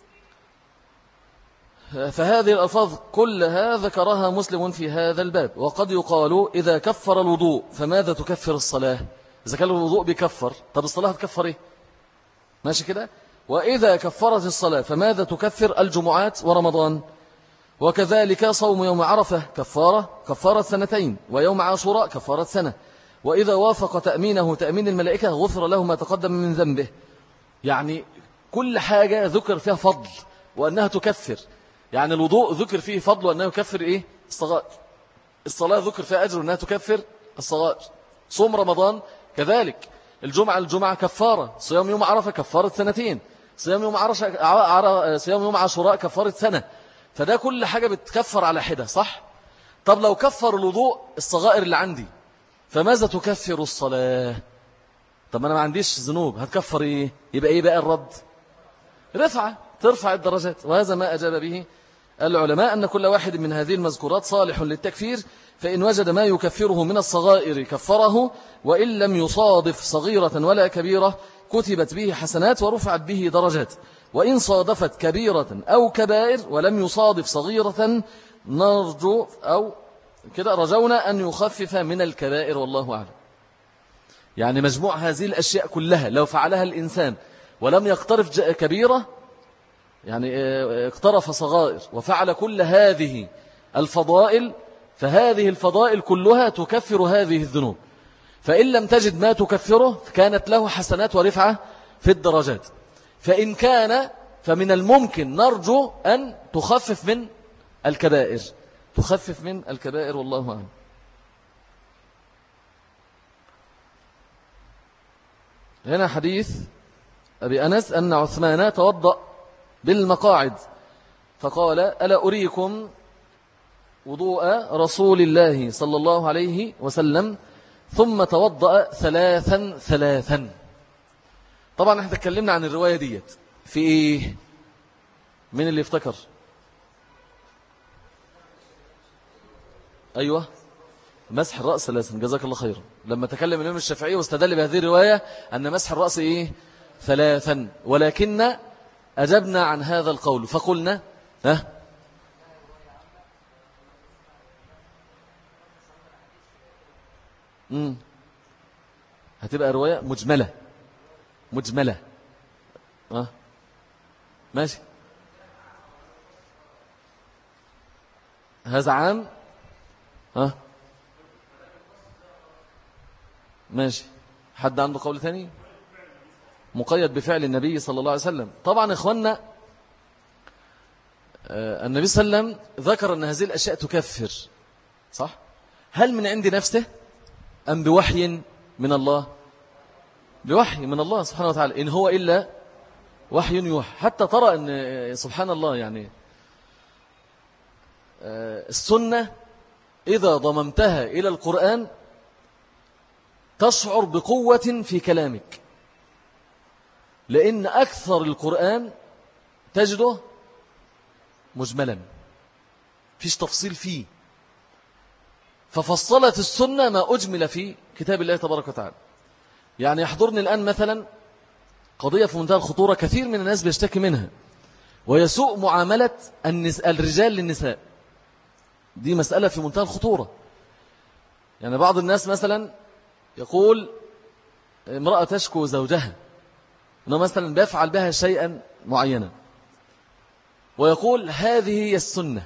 فهذه الألفاظ كلها ذكرها مسلم في هذا الباب. وقد يقال إذا كفر الوضوء فماذا تكفر الصلاة؟ إذا كان الوضوء بيكفر، طب الصلاة هتكفر إيه؟ ماشي كده. وإذا كفرت الصلاة فماذا تكفر الجمعات ورمضان؟ وكذلك صوم يوم عرفة كفارة سنتين، ويوم عاشوراء كفارة سنة. وإذا وافق تأمينه تأمين الملائكة غفر له ما تقدم من ذنبه. يعني كل حاجة ذكر فيها فضل وأنها تكفر. يعني الوضوء ذكر فيه فضل وأنه يكفر إيه؟ الصغائر. الصلاة ذكر فيها أجر وأنها تكفر الصغائر. صوم رمضان كذلك. الجمعة كفارة. صيام يوم عرفة كفارة سنتين. صيام يوم عاشوراء كفارة سنة. فده كل حاجة بتكفر على حدة، صح؟ طب لو كفر الوضوء الصغائر اللي عندي فماذا تكفر الصلاة؟ طب أنا ما عنديش ذنوب، هتكفر إيه؟ يبقى إيه بقى الرد؟ ترفع الدرجات. وهذا ما أجاب به العلماء، أن كل واحد من هذه المذكورات صالح للتكفير، فإن وجد ما يكفره من الصغائر كفره، وإن لم يصادف صغيرة ولا كبيرة كتبت به حسنات ورفعت به درجات. وإن صادفت كبيرة أو كبائر ولم يصادف صغيرة نرجو أو كده رجونا أن يخفف من الكبائر والله أعلم. يعني مجموع هذه الأشياء كلها لو فعلها الإنسان ولم يقترف كبيرة، يعني اقترف صغائر وفعل كل هذه الفضائل، فهذه الفضائل كلها تكفر هذه الذنوب. فإن لم تجد ما تكفره كانت له حسنات ورفعة في الدرجات. فإن كان فمن الممكن نرجو أن تخفف من الكبائر والله أعلم. هنا حديث أبي أنس أن عثمان توضأ بالمقاعد فقال ألا أريكم وضوء رسول الله صلى الله عليه وسلم، ثم توضأ ثلاثا. طبعا احنا تكلمنا عن الرواية ديت في ايه؟ من اللي افتكر؟ أيوة، مسح الرأس ثلاثا، جزاك الله خيرا. لما تكلم الإمام الشافعي واستدل بهذه الرواية أن مسح الرأس إيه؟ ثلاثا، ولكن أجبنا عن هذا القول فقلنا هتبقى رواية مجملة. ماشي، هذا عام. ماشي، حد عنده قول ثاني؟ مقيد بفعل النبي صلى الله عليه وسلم. طبعا إخواننا النبي صلى الله عليه وسلم ذكر أن هذه الأشياء تكفر، صح؟ هل من عند نفسه أم بوحي من الله؟ بوحي من الله سبحانه وتعالى، إن هو إلا وحي يوحى. حتى ترى أن سبحان الله يعني السنة إذا ضممتها إلى القرآن تشعر بقوة في كلامك، لأن أكثر القرآن تجده مجملا فيش تفصيل فيه، ففصلت السنة ما أجمل في كتاب الله تبارك وتعالى. يعني يحضرني الآن مثلا قضية في منتهى الخطورة كثير من الناس بيشتكي منها، ويسوء معاملة الرجال للنساء. دي مسألة في منتهى الخطورة. يعني بعض الناس مثلا يقول امرأة تشكو زوجها أنه مثلا بيفعل بها شيئا معينا، ويقول هذه هي السنة.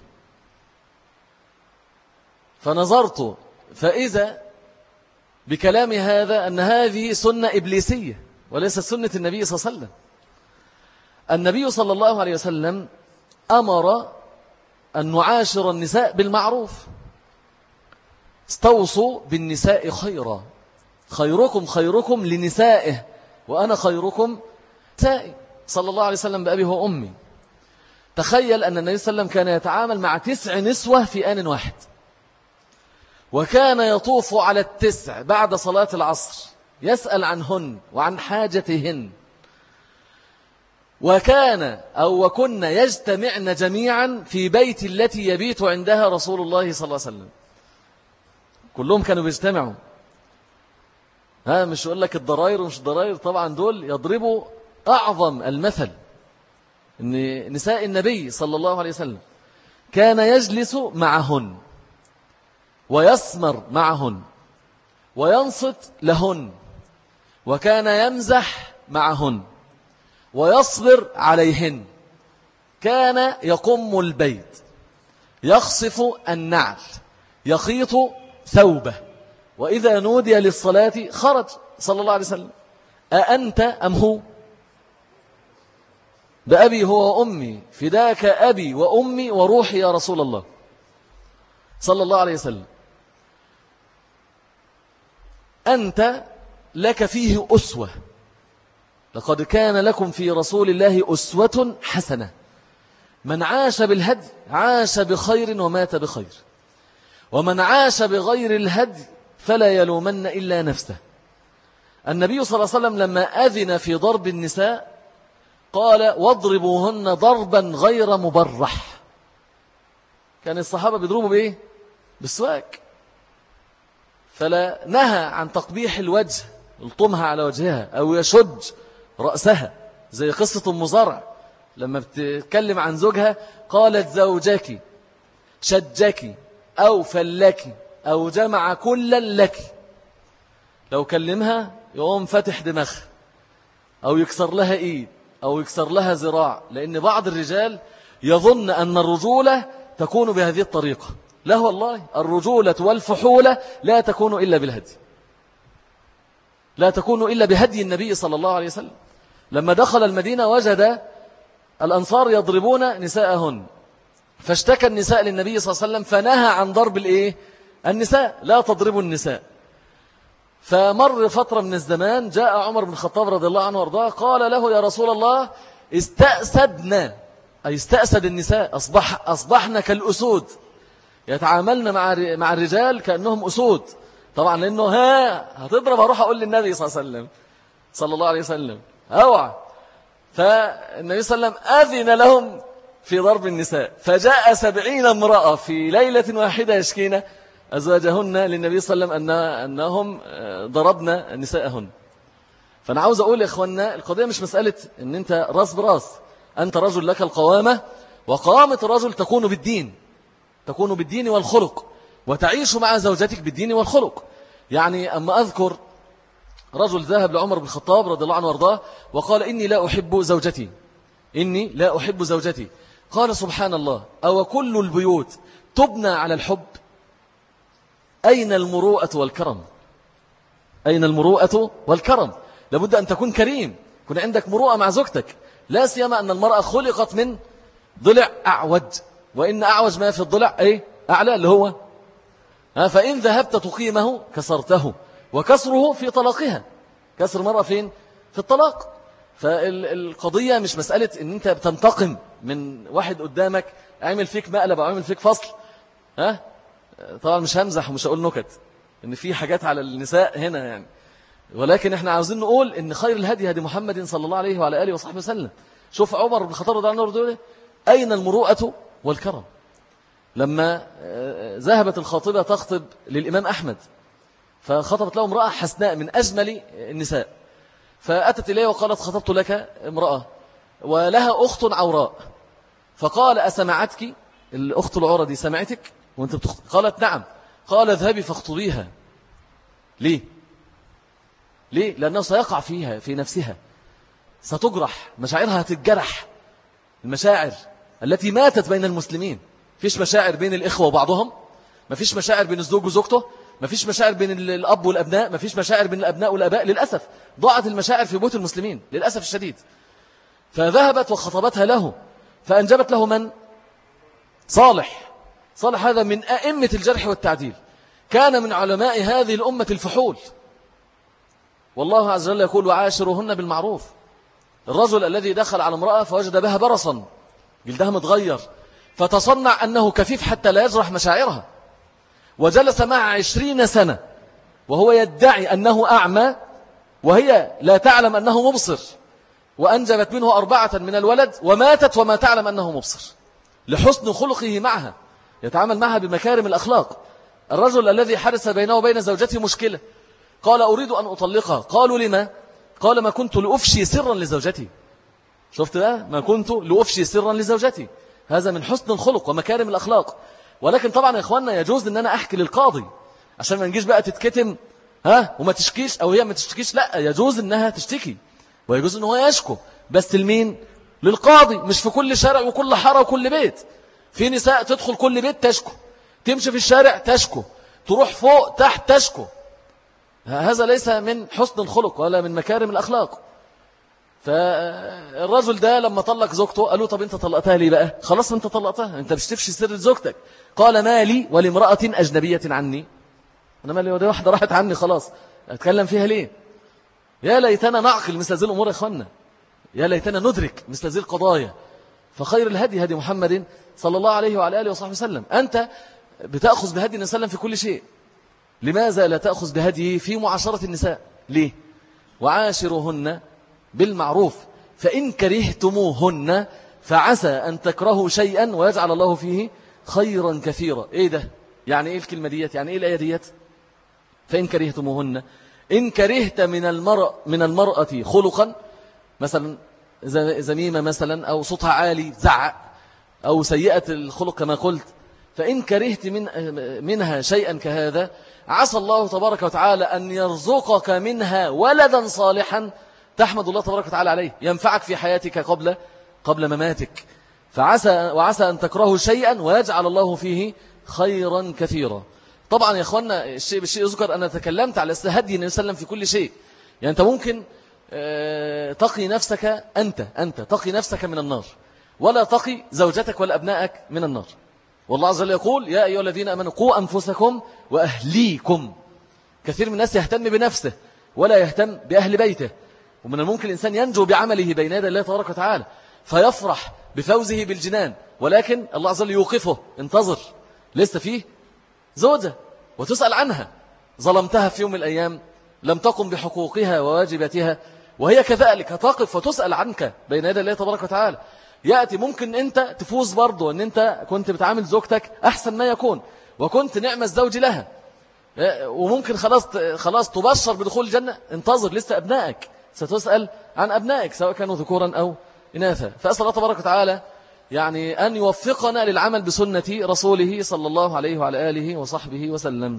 فنظرت فإذا بكلام هذا أن هذه سنة إبليسية وليس سنة النبي صلى الله عليه وسلم. النبي صلى الله عليه وسلم أمر أن نعاشر النساء بالمعروف. استوصوا بالنساء خيرا، خيركم خيركم لنسائه وأنا خيركم نسائي، صلى الله عليه وسلم بأبي وأمي. تخيل أن النبي صلى الله عليه وسلم كان يتعامل مع 9 نسوة في آن واحد، وكان يطوف على 9 بعد صلاة العصر يسأل عنهن وعن حاجتهن. وكنا يجتمعن جميعا في بيت التي يبيت عندها رسول الله صلى الله عليه وسلم. كلهم كانوا بيجتمعوا. مش يقول لك الضرائر ومش الضرائر، طبعا دول يضربوا أعظم المثل. إن نساء النبي صلى الله عليه وسلم كان يجلس معهن ويسمر معهن وينصت لهن، وكان يمزح معهن ويصبر عليهن. كان يقم البيت، يخصف النعل، يخيط ثوبه، وإذا نودي للصلاة خرج صلى الله عليه وسلم. أأنت أم هو؟ بأبي هو وأمي فداك أبي وأمي وروحي يا رسول الله صلى الله عليه وسلم. أنت لك فيه أسوة، لقد كان لكم في رسول الله أسوة حسنة. من عاش بالهدي عاش بخير ومات بخير، ومن عاش بغير الهدي فلا يلومن إلا نفسه. النبي صلى الله عليه وسلم لما أذن في ضرب النساء قال واضربوهن ضربا غير مبرح. كان الصحابة بيضربوا بإيه؟ بالسواك. فلا نهى عن تقبيح الوجه، يلطمها على وجهها أو يشج رأسها، زي قصة أم زرع لما بتتكلم عن زوجها قالت زوجك شجك أو فلك أو جمع كلا لك. لو كلمها يقوم فتح دماغها أو يكسر لها إيد أو يكسر لها ذراع، لأن بعض الرجال يظن أن الرجولة تكون بهذه الطريقة. لا والله، الرجولة والفحولة لا تكون إلا بالهدي، لا تكون إلا بهدي النبي صلى الله عليه وسلم. لما دخل المدينة وجد الأنصار يضربون نساءهن، فاشتكى النساء للنبي صلى الله عليه وسلم فنهى عن ضرب النساء، لا تضربوا النساء. فمر فترة من الزمان جاء عمر بن الخطاب رضي الله عنه وارضاه قال له يا رسول الله استأسدنا، أي استأسد النساء، أصبحنا كالأسود، يتعاملن مع الرجال كأنهم أسود. طبعا لأنه هتضرب هروح أقول للنبي صلى الله عليه وسلم اوعى. فالنبي صلى الله عليه وسلم أذن لهم في ضرب النساء، فجاء 70 امرأة في ليلة واحدة يشكين أزواجهن للنبي صلى الله عليه وسلم أنهم ضربنا نساءهن. فأنا عاوز أقول يا إخواننا القضية مش مسألة أن أنت راس براس، أنت رجل لك القوامة، وقامة الرجل تكون بالدين والخلق، وتعيش مع زوجتك بالدين والخلق. يعني أما أذكر رجل ذهب لعمر بن الخطاب رضي الله عنه وارضاه وقال إني لا أحب زوجتي. قال سبحان الله، أو كل البيوت تبنى على الحب؟ أين المروءة والكرم؟ لابد أن تكون كريم، يكون عندك مروءة مع زوجتك، لا سيما أن المرأة خلقت من ضلع أعوج، وإن أعوج ما في الضلع أعلى اللي هو فإن ذهبت تقيمه كسرته، وكسره في طلاقها. كسر مرأة فين؟ في الطلاق. فالقضية مش مسألة أن أنت بتنتقم من واحد قدامك عمل فيك مقلب أو عمل فيك فصل. طبعا مش همزح ومش هقول نكت ان في حاجات على النساء هنا يعني، ولكن احنا عاوزين نقول ان خير الهدي هدي محمد صلى الله عليه وعلى آله وصحبه وسلم. شوف عمر بن الخطاب رضي الله عنه أين المروءة والكرم؟ لما ذهبت الخاطبة تخطب للإمام أحمد، فخطبت له امرأة حسناء من أجمل النساء، فأتت إليه وقالت خطبت لك امرأة ولها أخت عوراء، فقال أسمعتك الأخت العورة دي؟ سمعتك وانت قالت نعم. قال اذهبي فاخطبيها. ليه؟ لأنه سيقع فيها في نفسها، ستجرح مشاعرها، هتتجرح. المشاعر التي ماتت بين المسلمين، فيش مشاعر بين الإخوة وبعضهم، ما فيش مشاعر بين الزوج وزوجته، ما فيش مشاعر بين الأب والأبناء، ما فيش مشاعر بين الأبناء والأباء. للأسف ضاعت المشاعر في بيوت المسلمين للأسف الشديد. فذهبت وخطبتها له، فأنجبت له من؟ صالح هذا من أئمة الجرح والتعديل، كان من علماء هذه الأمة الفحول. والله عز وجل يقول وعاشرهن بالمعروف. الرجل الذي دخل على امرأة فوجد بها برصا، جلدها متغير، فتصنع أنه كفيف حتى لا يجرح مشاعرها، وجلس معها 20 سنة وهو يدعي أنه أعمى وهي لا تعلم أنه مبصر، وأنجبت منه 4 من الولد وماتت وما تعلم أنه مبصر، لحسن خلقه معها، يتعامل معها بمكارم الأخلاق. الرجل الذي حدث بينه وبين زوجته مشكلة قال أريد أن أطلقها، قالوا لما؟ قال ما كنت لأفشي سرا لزوجتي. شفت بقى؟ ما كنت لأفشي سرا لزوجتي. هذا من حسن الخلق ومكارم الأخلاق. ولكن طبعا يا إخواننا يجوز أن أنا أحكي للقاضي عشان ما نجيش بقى تتكتم وما تشكيش أو هي ما تشتكيش. لا، يجوز أنها تشتكي ويجوز أنه يشكو، بس لمين؟ للقاضي. مش في كل شارع وكل حارة وكل بيت. في نساء تدخل كل بيت تشكو، تمشي في الشارع تشكو، تروح فوق تحت تشكو. هذا ليس من حسن الخلق ولا من مكارم الأخلاق. فالرجل ده لما طلق زوجته قالوا طب انت طلقتها ليه بقى؟ خلاص انت طلقتها، انت مش تفشي سر زوجتك. قال مالي ولامرأة أجنبية عني، انا مالي ودي واحدة راحت عني خلاص اتكلم فيها ليه؟ يا ليتنا نعقل مثل هذه الأمور يا اخوانا، يا ليتنا ندرك مثل هذه القضايا. فخير الهدي هدي محمد صلى الله عليه وعلى آله وصحبه وسلم. أنت بتأخذ بهدي النبي صلى الله عليه وسلم في كل شيء، لماذا لا تأخذ بهديه في معاشرة النساء؟ ليه؟ وعاشرهن بالمعروف فإن كرهتموهن فعسى أن تكرهوا شيئا ويجعل الله فيه خيرا كثيرا. إيه ده؟ يعني إيه الكلمة ديت؟ يعني إيه الآية ديت؟ فإن كرهتموهن، إن كرهت من المرأة خلقا، مثلا زميمة مثلا، أو صوتها عالي زعق، أو سيئة الخلق كما قلت، فإن كرهت منها شيئا كهذا عسى الله تبارك وتعالى أن يرزقك منها ولدا صالحا تحمد الله تبارك وتعالى عليه، ينفعك في حياتك قبل مماتك. وعسى أن تكرهوا شيئا ويجعل الله فيه خيرا كثيرا. طبعا يا أخوانا الشيء بالشيء يذكر. أنا تكلمت على هدي النبي صلى الله عليه وسلم في كل شيء. يعني أنت ممكن تقي نفسك، أنت تقي نفسك من النار، ولا تقي زوجتك ولا أبنائك من النار. والله عز وجل يقول يا أيها الذين آمنوا قوا أنفسكم وأهليكم. كثير من الناس يهتم بنفسه ولا يهتم بأهل بيته، ومن الممكن الإنسان ينجو بعمله بين يدي الله تبارك وتعالى فيفرح بفوزه بالجنان، ولكن الله عز وجل يوقفه، انتظر لسه فيه زوجة وتسأل عنها، ظلمتها في يوم من الأيام، لم تقم بحقوقها وواجباتها، وهي كذلك هتقف وتسأل عنك بين يدي الله تبارك وتعالى. يأتي ممكن أنت تفوز برضو أن أنت كنت بتعامل زوجتك أحسن ما يكون وكنت نعم الزوج لها، وممكن خلاص تبشر بدخول الجنة. انتظر لسه أبنائك، ستسأل عن أبنائك سواء كانوا ذكورا أو إناثا. فأسأل الله تبارك وتعالى يعني أن يوفقنا للعمل بسنة رسوله صلى الله عليه وعلى آله وصحبه وسلم.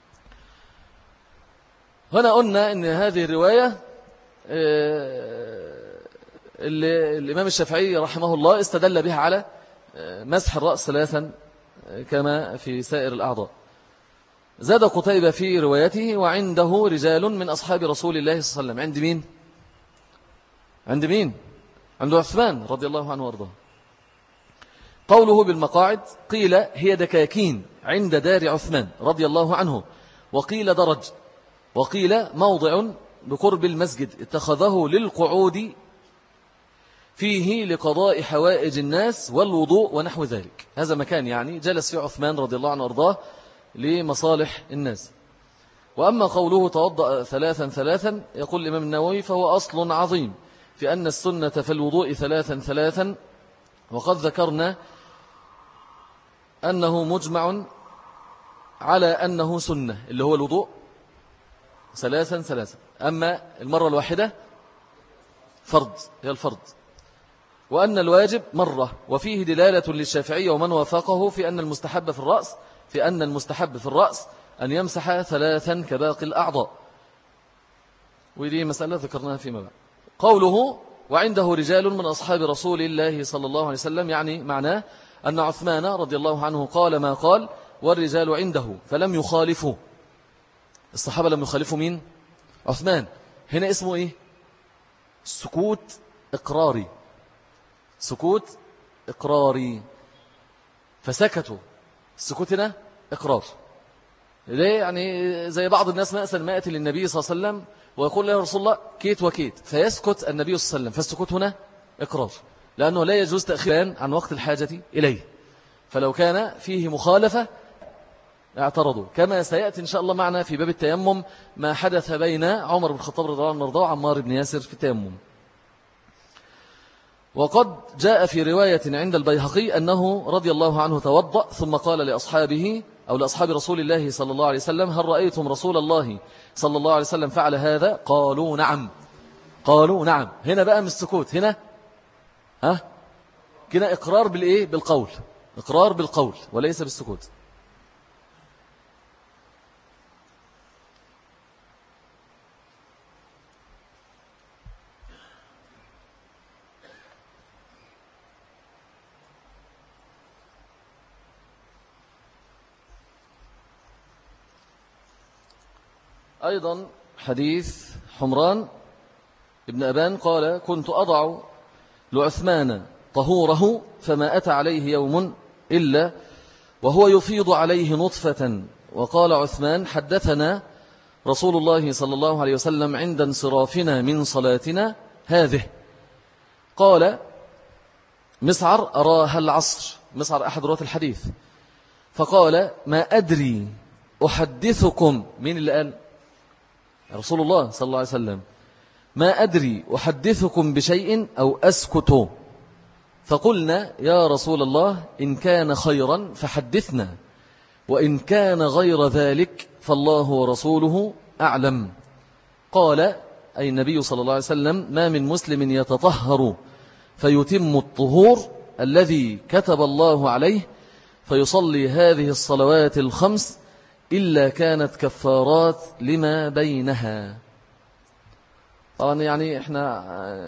هنا قلنا أن هذه الرواية اللي الإمام الشافعي رحمه الله استدل بها على مسح الرأس 3 كما في سائر الأعضاء. زاد قتيبة في روايته وعنده رجال من أصحاب رسول الله صلى الله عليه وسلم. عند مين؟ عند مين؟ عند عثمان رضي الله عنه وارضاه. قوله بالمقاعد قيل هي دكاكين عند دار عثمان رضي الله عنه، وقيل درج، وقيل موضع بقرب المسجد اتخذه للقعود فيه لقضاء حوائج الناس والوضوء ونحو ذلك. هذا مكان يعني جلس فيه عثمان رضي الله عنه وارضاه لمصالح الناس. وأما قوله توضأ 3 يقول الإمام النووي فهو أصل عظيم في أن السنة في الوضوء 3، وقد ذكرنا أنه مجمع على أنه سنة اللي هو الوضوء 3، أما المرة الواحدة فرض، هي الفرض، وأن الواجب مرة. وفيه دلالة للشافعية ومن وافقه في أن المستحب في الرأس أن يمسح 3 كباقي الأعضاء، ودي مسألة ذكرناها فيما بعد. قوله وعنده رجال من أصحاب رسول الله صلى الله عليه وسلم يعني معناه أن عثمان رضي الله عنه قال ما قال والرجال عنده فلم يخالفوا. الصحابة لم يخالفوا مين؟ عثمان. هنا اسمه إيه؟ سكوت إقراري، سكوت إقراري، فسكتوا. السكوت هنا إقرار. ليه؟ يعني زي بعض الناس ما يأتي للنبي صلى الله عليه وسلم ويقول له رسول الله كيت وكيت، فيسكت النبي صلى الله عليه وسلم، فالسكوت هنا إقرار، لأنه لا يجوز تأخير عن وقت الحاجة إليه. فلو كان فيه مخالفة اعترضوا، كما سيأتي إن شاء الله معنا في باب التيمم ما حدث بين عمر بن الخطاب رضي الله عنه وعمار بن ياسر في التيمم. وقد جاء في رواية عند البيهقي أنه رضي الله عنه توضأ ثم قال لأصحابه أو لأصحاب رسول الله صلى الله عليه وسلم: هل رأيتم رسول الله صلى الله عليه وسلم فعل هذا؟ قالوا نعم. قالوا نعم. هنا بقى من السكوت، هنا كده إقرار بالإيه؟ بالقول، إقرار بالقول وليس بالسكوت. أيضا حديث حمران ابن أبان قال: كنت أضع لعثمان طهوره فما أتى عليه يوم إلا وهو يفيض عليه نطفة. وقال عثمان: حدثنا رسول الله صلى الله عليه وسلم عند انصرافنا من صلاتنا هذه. قال مسعر: أراها العصر. مسعر أحد رواة الحديث. فقال: ما أدري أحدثكم، من اللي قال؟ رسول الله صلى الله عليه وسلم: ما أدري أحدثكم بشيء أو أسكت. فقلنا: يا رسول الله إن كان خيرا فحدثنا، وإن كان غير ذلك فالله ورسوله أعلم. قال أي النبي صلى الله عليه وسلم: ما من مسلم يتطهر فيتم الطهور الذي كتب الله عليه فيصلي هذه الصلوات الخمس إلا كانت كفارات لما بينها. طبعا يعني احنا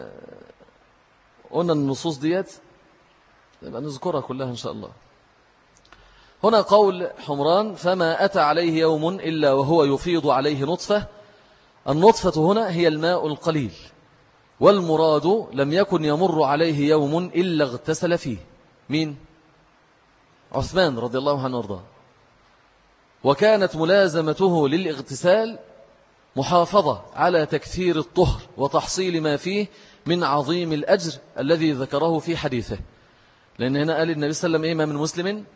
قلنا النصوص ديت يبقى نذكرها كلها إن شاء الله. هنا قول حمران: فما أتى عليه يوم إلا وهو يفيض عليه نطفة. النطفة هنا هي الماء القليل، والمراد لم يكن يمر عليه يوم إلا اغتسل فيه. مين؟ عثمان رضي الله عنه وارضاه. وكانت ملازمته للاغتسال محافظة على تكثير الطهر وتحصيل ما فيه من عظيم الأجر الذي ذكره في حديثه. لأن هنا قال النبي صلى الله عليه وسلم: ما من مسلم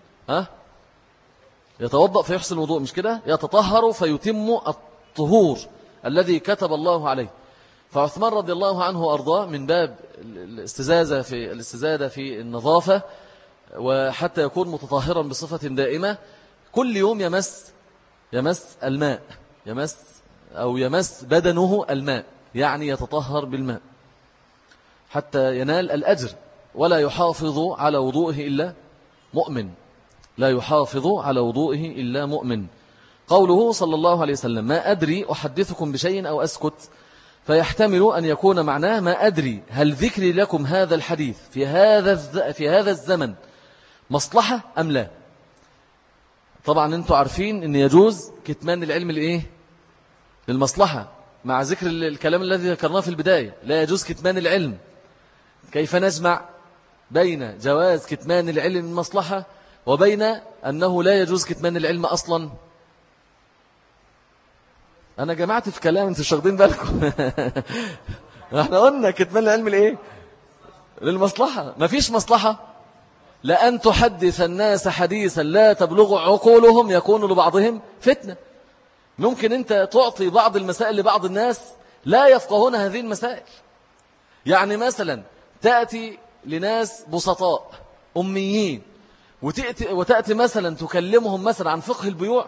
يتوضأ فيحسن الوضوء، مش كده؟ يتطهر فيتم الطهور الذي كتب الله عليه. فعثمان رضي الله عنه وأرضاه من باب الاستزادة في النظافة، وحتى يكون متطهرا بصفة دائمة، كل يوم يمس الماء، يمس بدنه الماء، يعني يتطهر بالماء حتى ينال الأجر. ولا يحافظ على وضوئه إلا مؤمن، لا يحافظ على وضوئه إلا مؤمن. قوله صلى الله عليه وسلم: ما أدري أحدثكم بشيء أو أسكت، فيحتمل أن يكون معناه: ما أدري هل ذكري لكم هذا الحديث في هذا الزمن مصلحة أم لا. طبعا أنتم عارفين أن يجوز كتمان العلم للمصلحة، مع ذكر الكلام الذي ذكرناه في البداية. لا يجوز كتمان العلم. كيف نجمع بين جواز كتمان العلم للمصلحة وبين أنه لا يجوز كتمان العلم أصلا؟ أنا جمعت في كلام أنتوا مش واخدين بالكم. احنا قلنا كتمان العلم للمصلحة. ما فيش مصلحة لأن تحدث الناس حديثا لا تبلغ عقولهم يكون لبعضهم فتنة. ممكن أنت تعطي بعض المسائل لبعض الناس لا يفقهون هذه المسائل. يعني مثلا تأتي لناس بسطاء أميين وتأتي مثلا تكلمهم مثلا عن فقه البيوع،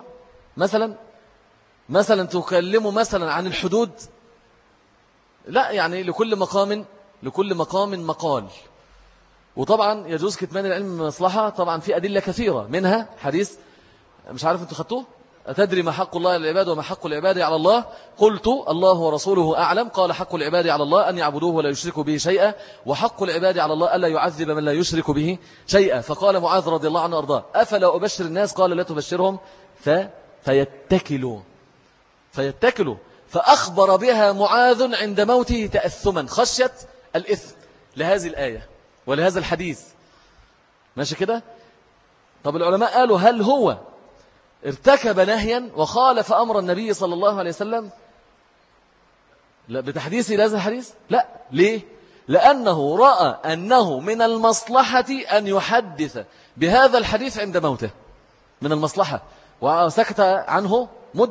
مثلا تكلموا مثلا عن الحدود. لا، يعني لكل مقام مقال. وطبعا يجوز كتمان العلم بمصلحة. طبعا في أدلة كثيرة، منها حديث مش عارف انتوا خدتوه: أتدري ما حق الله على العباد وما حق العباد على الله؟ قلت: الله ورسوله أعلم. قال: حق العباد على الله أن يعبدوه ولا يشركوا به شيئا، وحق العباد على الله ألا يعذب من لا يشرك به شيئا. فقال معاذ رضي الله عنه أرضاه: أفلا أبشر الناس؟ قال: لا تبشرهم فيتكلوا. فأخبر بها معاذ عند موته تأثما خشية الإثم لهذه الآية ولهذا الحديث. ماشي كده؟ طب العلماء قالوا: هل هو ارتكب نهيا وخالف أمر النبي صلى الله عليه وسلم لا بتحديثه لهذا الحديث؟ لا. ليه؟ لأنه رأى أنه من المصلحة أن يحدث بهذا الحديث عند موته. من المصلحة. وسكت عنه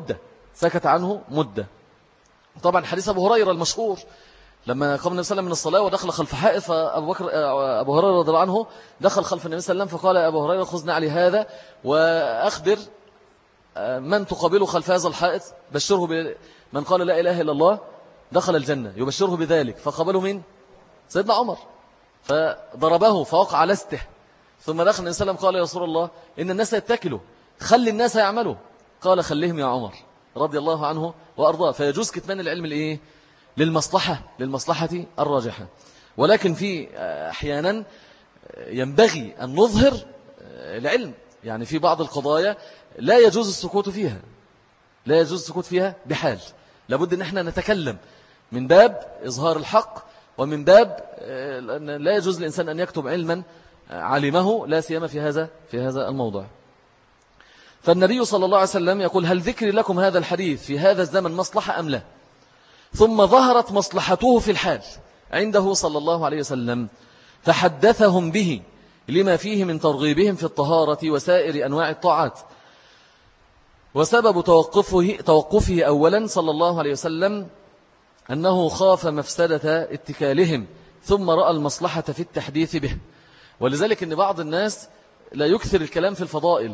مدة. طبعا حديث أبو هريرة المشهور لما قام النبي صلى الله عليه وسلم من الصلاة ودخل خلف حائط، أبو هريرة رضي الله عنه دخل خلف النبي صلى الله عليه وسلم فقال يا أبو هريرة خذنا علي هذا وأخبر من تقابله خلف هذا الحائط، بشره من قال لا إله إلا الله دخل الجنة، يبشره بذلك. فقابله من سيدنا عمر فضربه فوقع لسته، ثم دخل النبي صلى الله عليه وسلم قال يا رسول الله إن الناس يتكلوا، خلي الناس يعملوا. قال خليهم يا عمر رضي الله عنه وأرضاه. فيجوز كتمان العلم الإيه؟ للمصلحة الراجحة. ولكن في أحيانا ينبغي أن نظهر العلم، يعني في بعض القضايا لا يجوز السكوت فيها بحال، لابد أن احنا نتكلم من باب إظهار الحق، ومن باب لا يجوز الإنسان أن يكتب علما علمه لا سيما في هذا الموضوع. فالنبي صلى الله عليه وسلم يقول هل ذكر لكم هذا الحديث في هذا الزمن مصلحة أم لا؟ ثم ظهرت مصلحته في الحال عنده صلى الله عليه وسلم فحدثهم به لما فيه من ترغيبهم في الطهارة وسائر أنواع الطاعات. وسبب توقفه أولا صلى الله عليه وسلم أنه خاف مفسدة اتكالهم، ثم رأى المصلحة في التحديث به. ولذلك أن بعض الناس لا يكثر الكلام في الفضائل،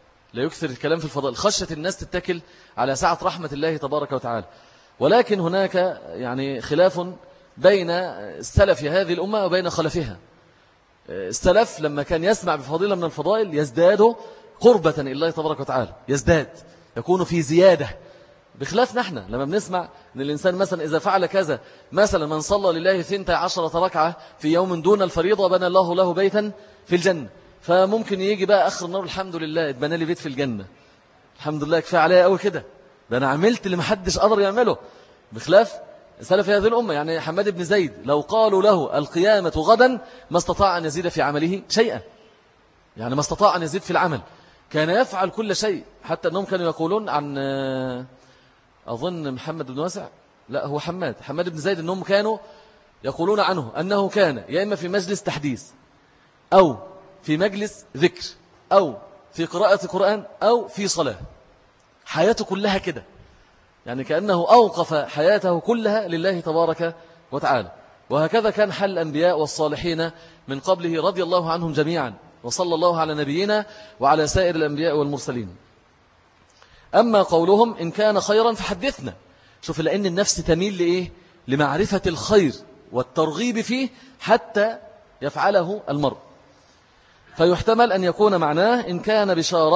خشية الناس تتكل على سعة رحمة الله تبارك وتعالى. ولكن هناك يعني خلاف بين السلف في هذه الأمة وبين خلفها. السلف لما كان يسمع بفضيلة من الفضائل يزداد قربة إلى الله تبارك وتعالى، يكون في زيادة، بخلاف نحن لما بنسمع أن الإنسان مثلا إذا فعل كذا، مثلا من صلى لله 12 ركعة في يوم دون الفريضة بنى الله له بيتا في الجنة. فممكن يجي بقى آخر النار الحمد لله اتبنى لي بيت في الجنة، الحمد لله كفاية عليا قوي كده، ده أنا عملت اللي محدش قدر يعمله. بخلاف سلف هذه الأمة، يعني حماد بن زيد لو قالوا له القيامة غدا ما استطاع أن يزيد في عمله شيئا، يعني ما استطاع أن يزيد في العمل، كان يفعل كل شيء. حتى أنهم كانوا يقولون عن أظن محمد بن واسع، لا هو حماد بن زيد، أنهم كانوا يقولون عنه أنه كان يا إما في مجلس تحديث أو في مجلس ذكر أو في قراءة قرآن أو في صلاة، حياته كلها كده، يعني كأنه أوقف حياته كلها لله تبارك وتعالى. وهكذا كان حال الأنبياء والصالحين من قبله رضي الله عنهم جميعا، وصلى الله على نبينا وعلى سائر الأنبياء والمرسلين. أما قولهم إن كان خيرا فحدثنا، شوف لأن النفس تميل لإيه؟ لمعرفة الخير والترغيب فيه حتى يفعله المرء. فيحتمل أن يكون معناه إن كان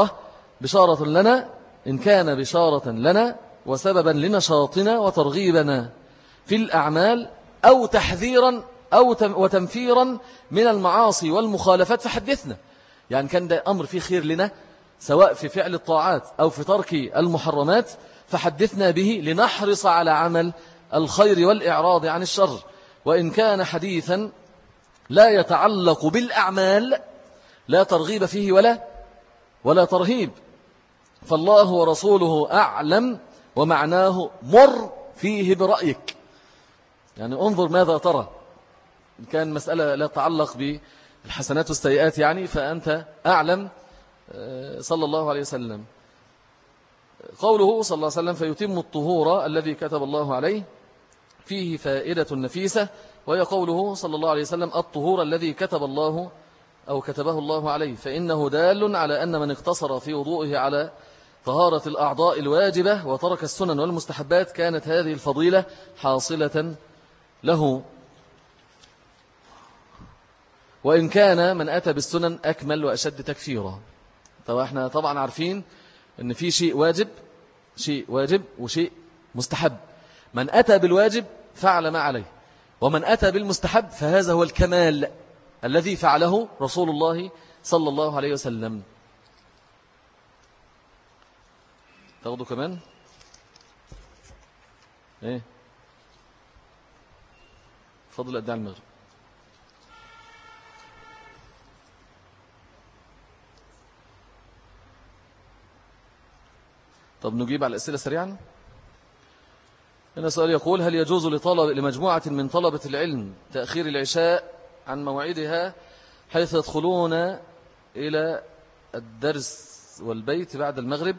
بشارة لنا وسببا لنشاطنا وترغيبنا في الأعمال أو تحذيرا وتنفيرا من المعاصي والمخالفات فحدثنا، يعني كان ده أمر فيه خير لنا سواء في فعل الطاعات أو في ترك المحرمات، فحدثنا به لنحرص على عمل الخير والإعراض عن الشر. وإن كان حديثا لا يتعلق بالأعمال لا ترغيب فيه ولا ترهيب، فالله ورسوله أعلم، ومعناه مر فيه برأيك، يعني انظر ماذا ترى. إن كان مسألة لا تتعلق بالحسنات والسيئات يعني فأنت أعلم صلى الله عليه وسلم. قوله صلى الله عليه وسلم فيتم الطهور الذي كتب الله عليه فيه فائدة نفيسة، وهي قوله صلى الله عليه وسلم الطهور الذي كتبه الله عليه، فإنه دال على أن من اقتصر في وضوئه على طهارة الأعضاء الواجبة وترك السنن والمستحبات كانت هذه الفضيلة حاصلة له. وإن كان من أتى بالسنن أكمل وأشد تكفيرا. طبعا احنا طبعا عارفين أن في شيء واجب وشيء مستحب. من أتى بالواجب فعل ما عليه، ومن أتى بالمستحب فهذا هو الكمال الذي فعله رسول الله صلى الله عليه وسلم. تاخدوا كمان ايه فضل أداء المغرب. طب نجيب على الأسئلة سريعا. هنا سؤال يقول هل يجوز لمجموعة من طلبة العلم تأخير العشاء عن موعدها حيث يدخلون إلى الدرس والبيت بعد المغرب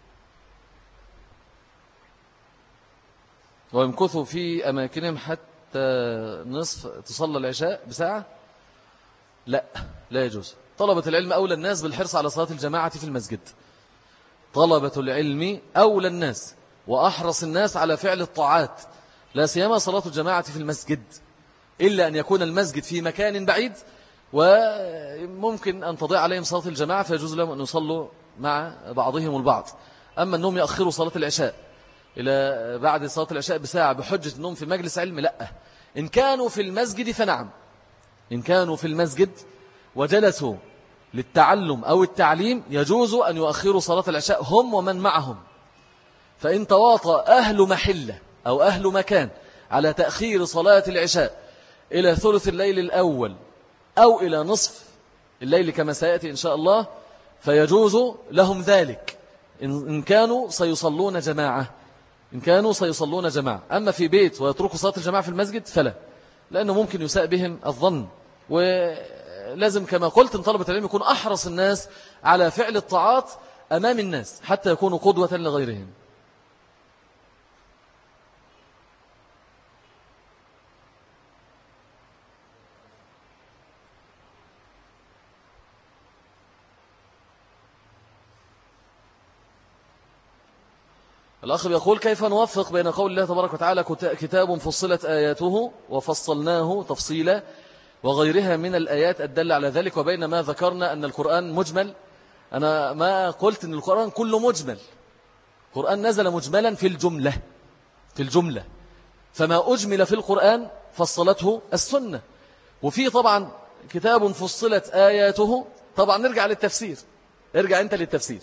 ويمكثوا في أماكنهم حتى نصف تصلى العشاء بساعة. لا يجوز. طلبة العلم أولى الناس بالحرص على صلاة الجماعة في المسجد. طلبة العلم أولى الناس وأحرص الناس على فعل الطاعات، لا سيما صلاة الجماعة في المسجد، إلا أن يكون المسجد في مكان بعيد وممكن أن تضيع عليهم صلاة الجماعة فيجوز لهم أن يصلوا مع بعضهم البعض. أما أنهم يأخروا صلاة العشاء إلى بعد صلاة العشاء بساعة بحجة أنهم في مجلس علم، لا. إن كانوا في المسجد فنعم، إن كانوا في المسجد وجلسوا للتعلم أو التعليم يجوز أن يؤخروا صلاة العشاء هم ومن معهم. فإن تواطأ أهل محلة أو أهل مكان على تأخير صلاة العشاء إلى ثلث الليل الأول أو إلى نصف الليل كما سيأتي إن شاء الله فيجوز لهم ذلك إن كانوا سيصلون جماعة، إن كانوا سيصلون جماعة. أما في بيت ويتركوا صلاة الجماعة في المسجد فلا، لأنه ممكن يساء بهم الظن. ولازم كما قلت أن طلبة العلم يكون أحرص الناس على فعل الطاعات أمام الناس حتى يكونوا قدوة لغيرهم. الأخ يقول: كيف نوفق بين قول الله تبارك وتعالى كتاب فصلت آياته وفصلناه تفصيلا وغيرها من الآيات الدالة على ذلك، وبين ما ذكرنا أن القرآن مجمل؟ أنا ما قلت أن القرآن كله مجمل، القرآن نزل مجملا في الجملة، فما أجمل في القرآن فصلته السنة. وفي طبعا كتاب فصلت آياته، طبعا نرجع للتفسير، ارجع أنت للتفسير.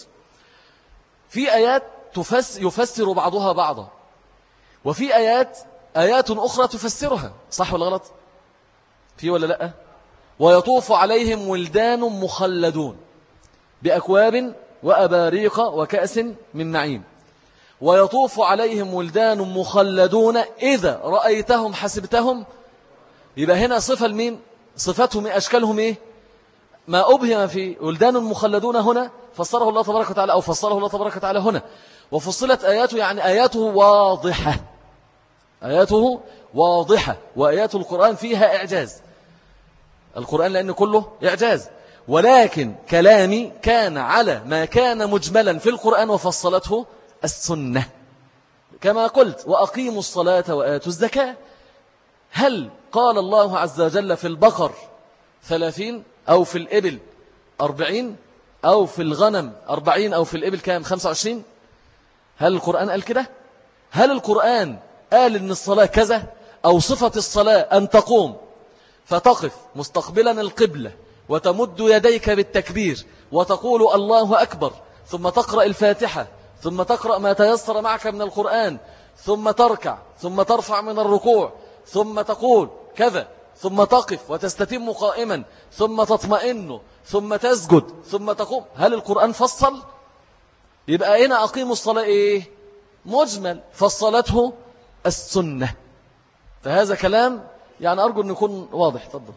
في آيات يفسر بعضها بعضا، وفي آيات أخرى تفسرها، صح ولا غلط؟ في ولا لأ؟ ويطوف عليهم ولدان مخلدون بأكواب وأباريق وكأس من معين. ويطوف عليهم ولدان مخلدون إذا رأيتهم حسبتهم. يبقى هنا صفة لمين؟ صفتهم أشكالهم إيه؟ ما أبهم في ولدان مخلدون هنا فسره الله تبارك وتعالى، أو فسره الله تبارك وتعالى هنا. وفصلت آياته يعني آياته واضحة، آياته واضحة. وآيات القرآن فيها إعجاز، القرآن لأن كله إعجاز، ولكن كلامي كان على ما كان مجملا في القرآن وفصلته السنة. كما قلت: وأقيموا الصلاة وآتوا الزكاة. هل قال الله عز وجل في البقر 30 أو في الإبل 40 أو في الغنم 40 أو في الإبل كام 25؟ هل القرآن قال كده؟ هل القرآن قال إن الصلاة كذا؟ أو صفة الصلاة أن تقوم فتقف مستقبلا القبلة وتمد يديك بالتكبير وتقول الله أكبر، ثم تقرأ الفاتحة، ثم تقرأ ما تيسر معك من القرآن، ثم تركع، ثم ترفع من الركوع، ثم تقول كذا، ثم تقف وتستتم قائما، ثم تطمئن، ثم تسجد، ثم تقوم؟ هل القرآن فصل؟ يبقى هنا أقيموا الصلاة إيه؟ مجمل، فصلته السنة. فهذا كلام يعني أرجو أن يكون واضح. تفضل.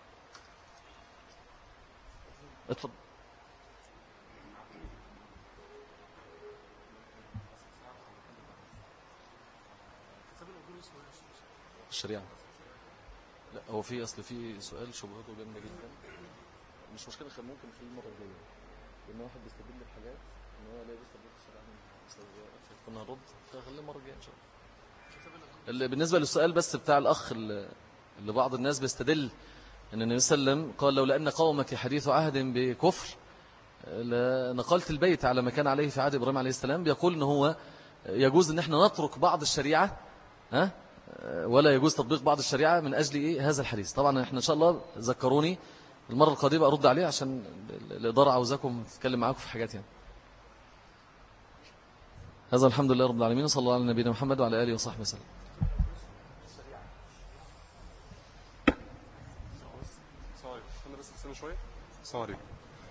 اتفضل. الشريعة. لا هو في أصل في سؤال شبهته جامدة جدا، مش مشكلة، ممكن في المرة الجاية، لأن واحد بيستدل بحاجات إن هو لا يستدل الشريعة كنا نرد، فخليه المرة الجاية إن شاء الله. بالنسبة للسؤال بس بتاع الأخ اللي بعض الناس بيستدل أن النبي صلى الله عليه وسلم قال: لولا أن قومك حديث عهد بكفر لنقلت البيت على ما كان عليه في عهد إبراهيم عليه السلام. بيقول إن هو يجوز أن احنا نترك بعض الشريعة ولا يجوز تطبيق بعض الشريعة من أجل إيه هذا الحديث. طبعا احنا إن شاء الله ذكروني المرة القادمة أرد عليه، عشان الإدارة عاوزاكم تتكلم معاكم في حاجات يعني. هذا الحمد لله رب العالمين، صلى الله على نبينا محمد وعلى آله وصحبه وسلم. شوية. السلام عليكم.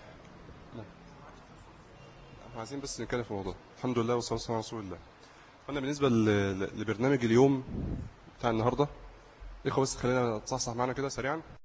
عايزين بس نتكلم في الموضوع. الحمد لله والصلاة والسلام على رسول الله. أنا بالنسبة لبرنامج اليوم بتاع النهاردة، إخوة بس خلينا نتصحصح معنا كده سريعا.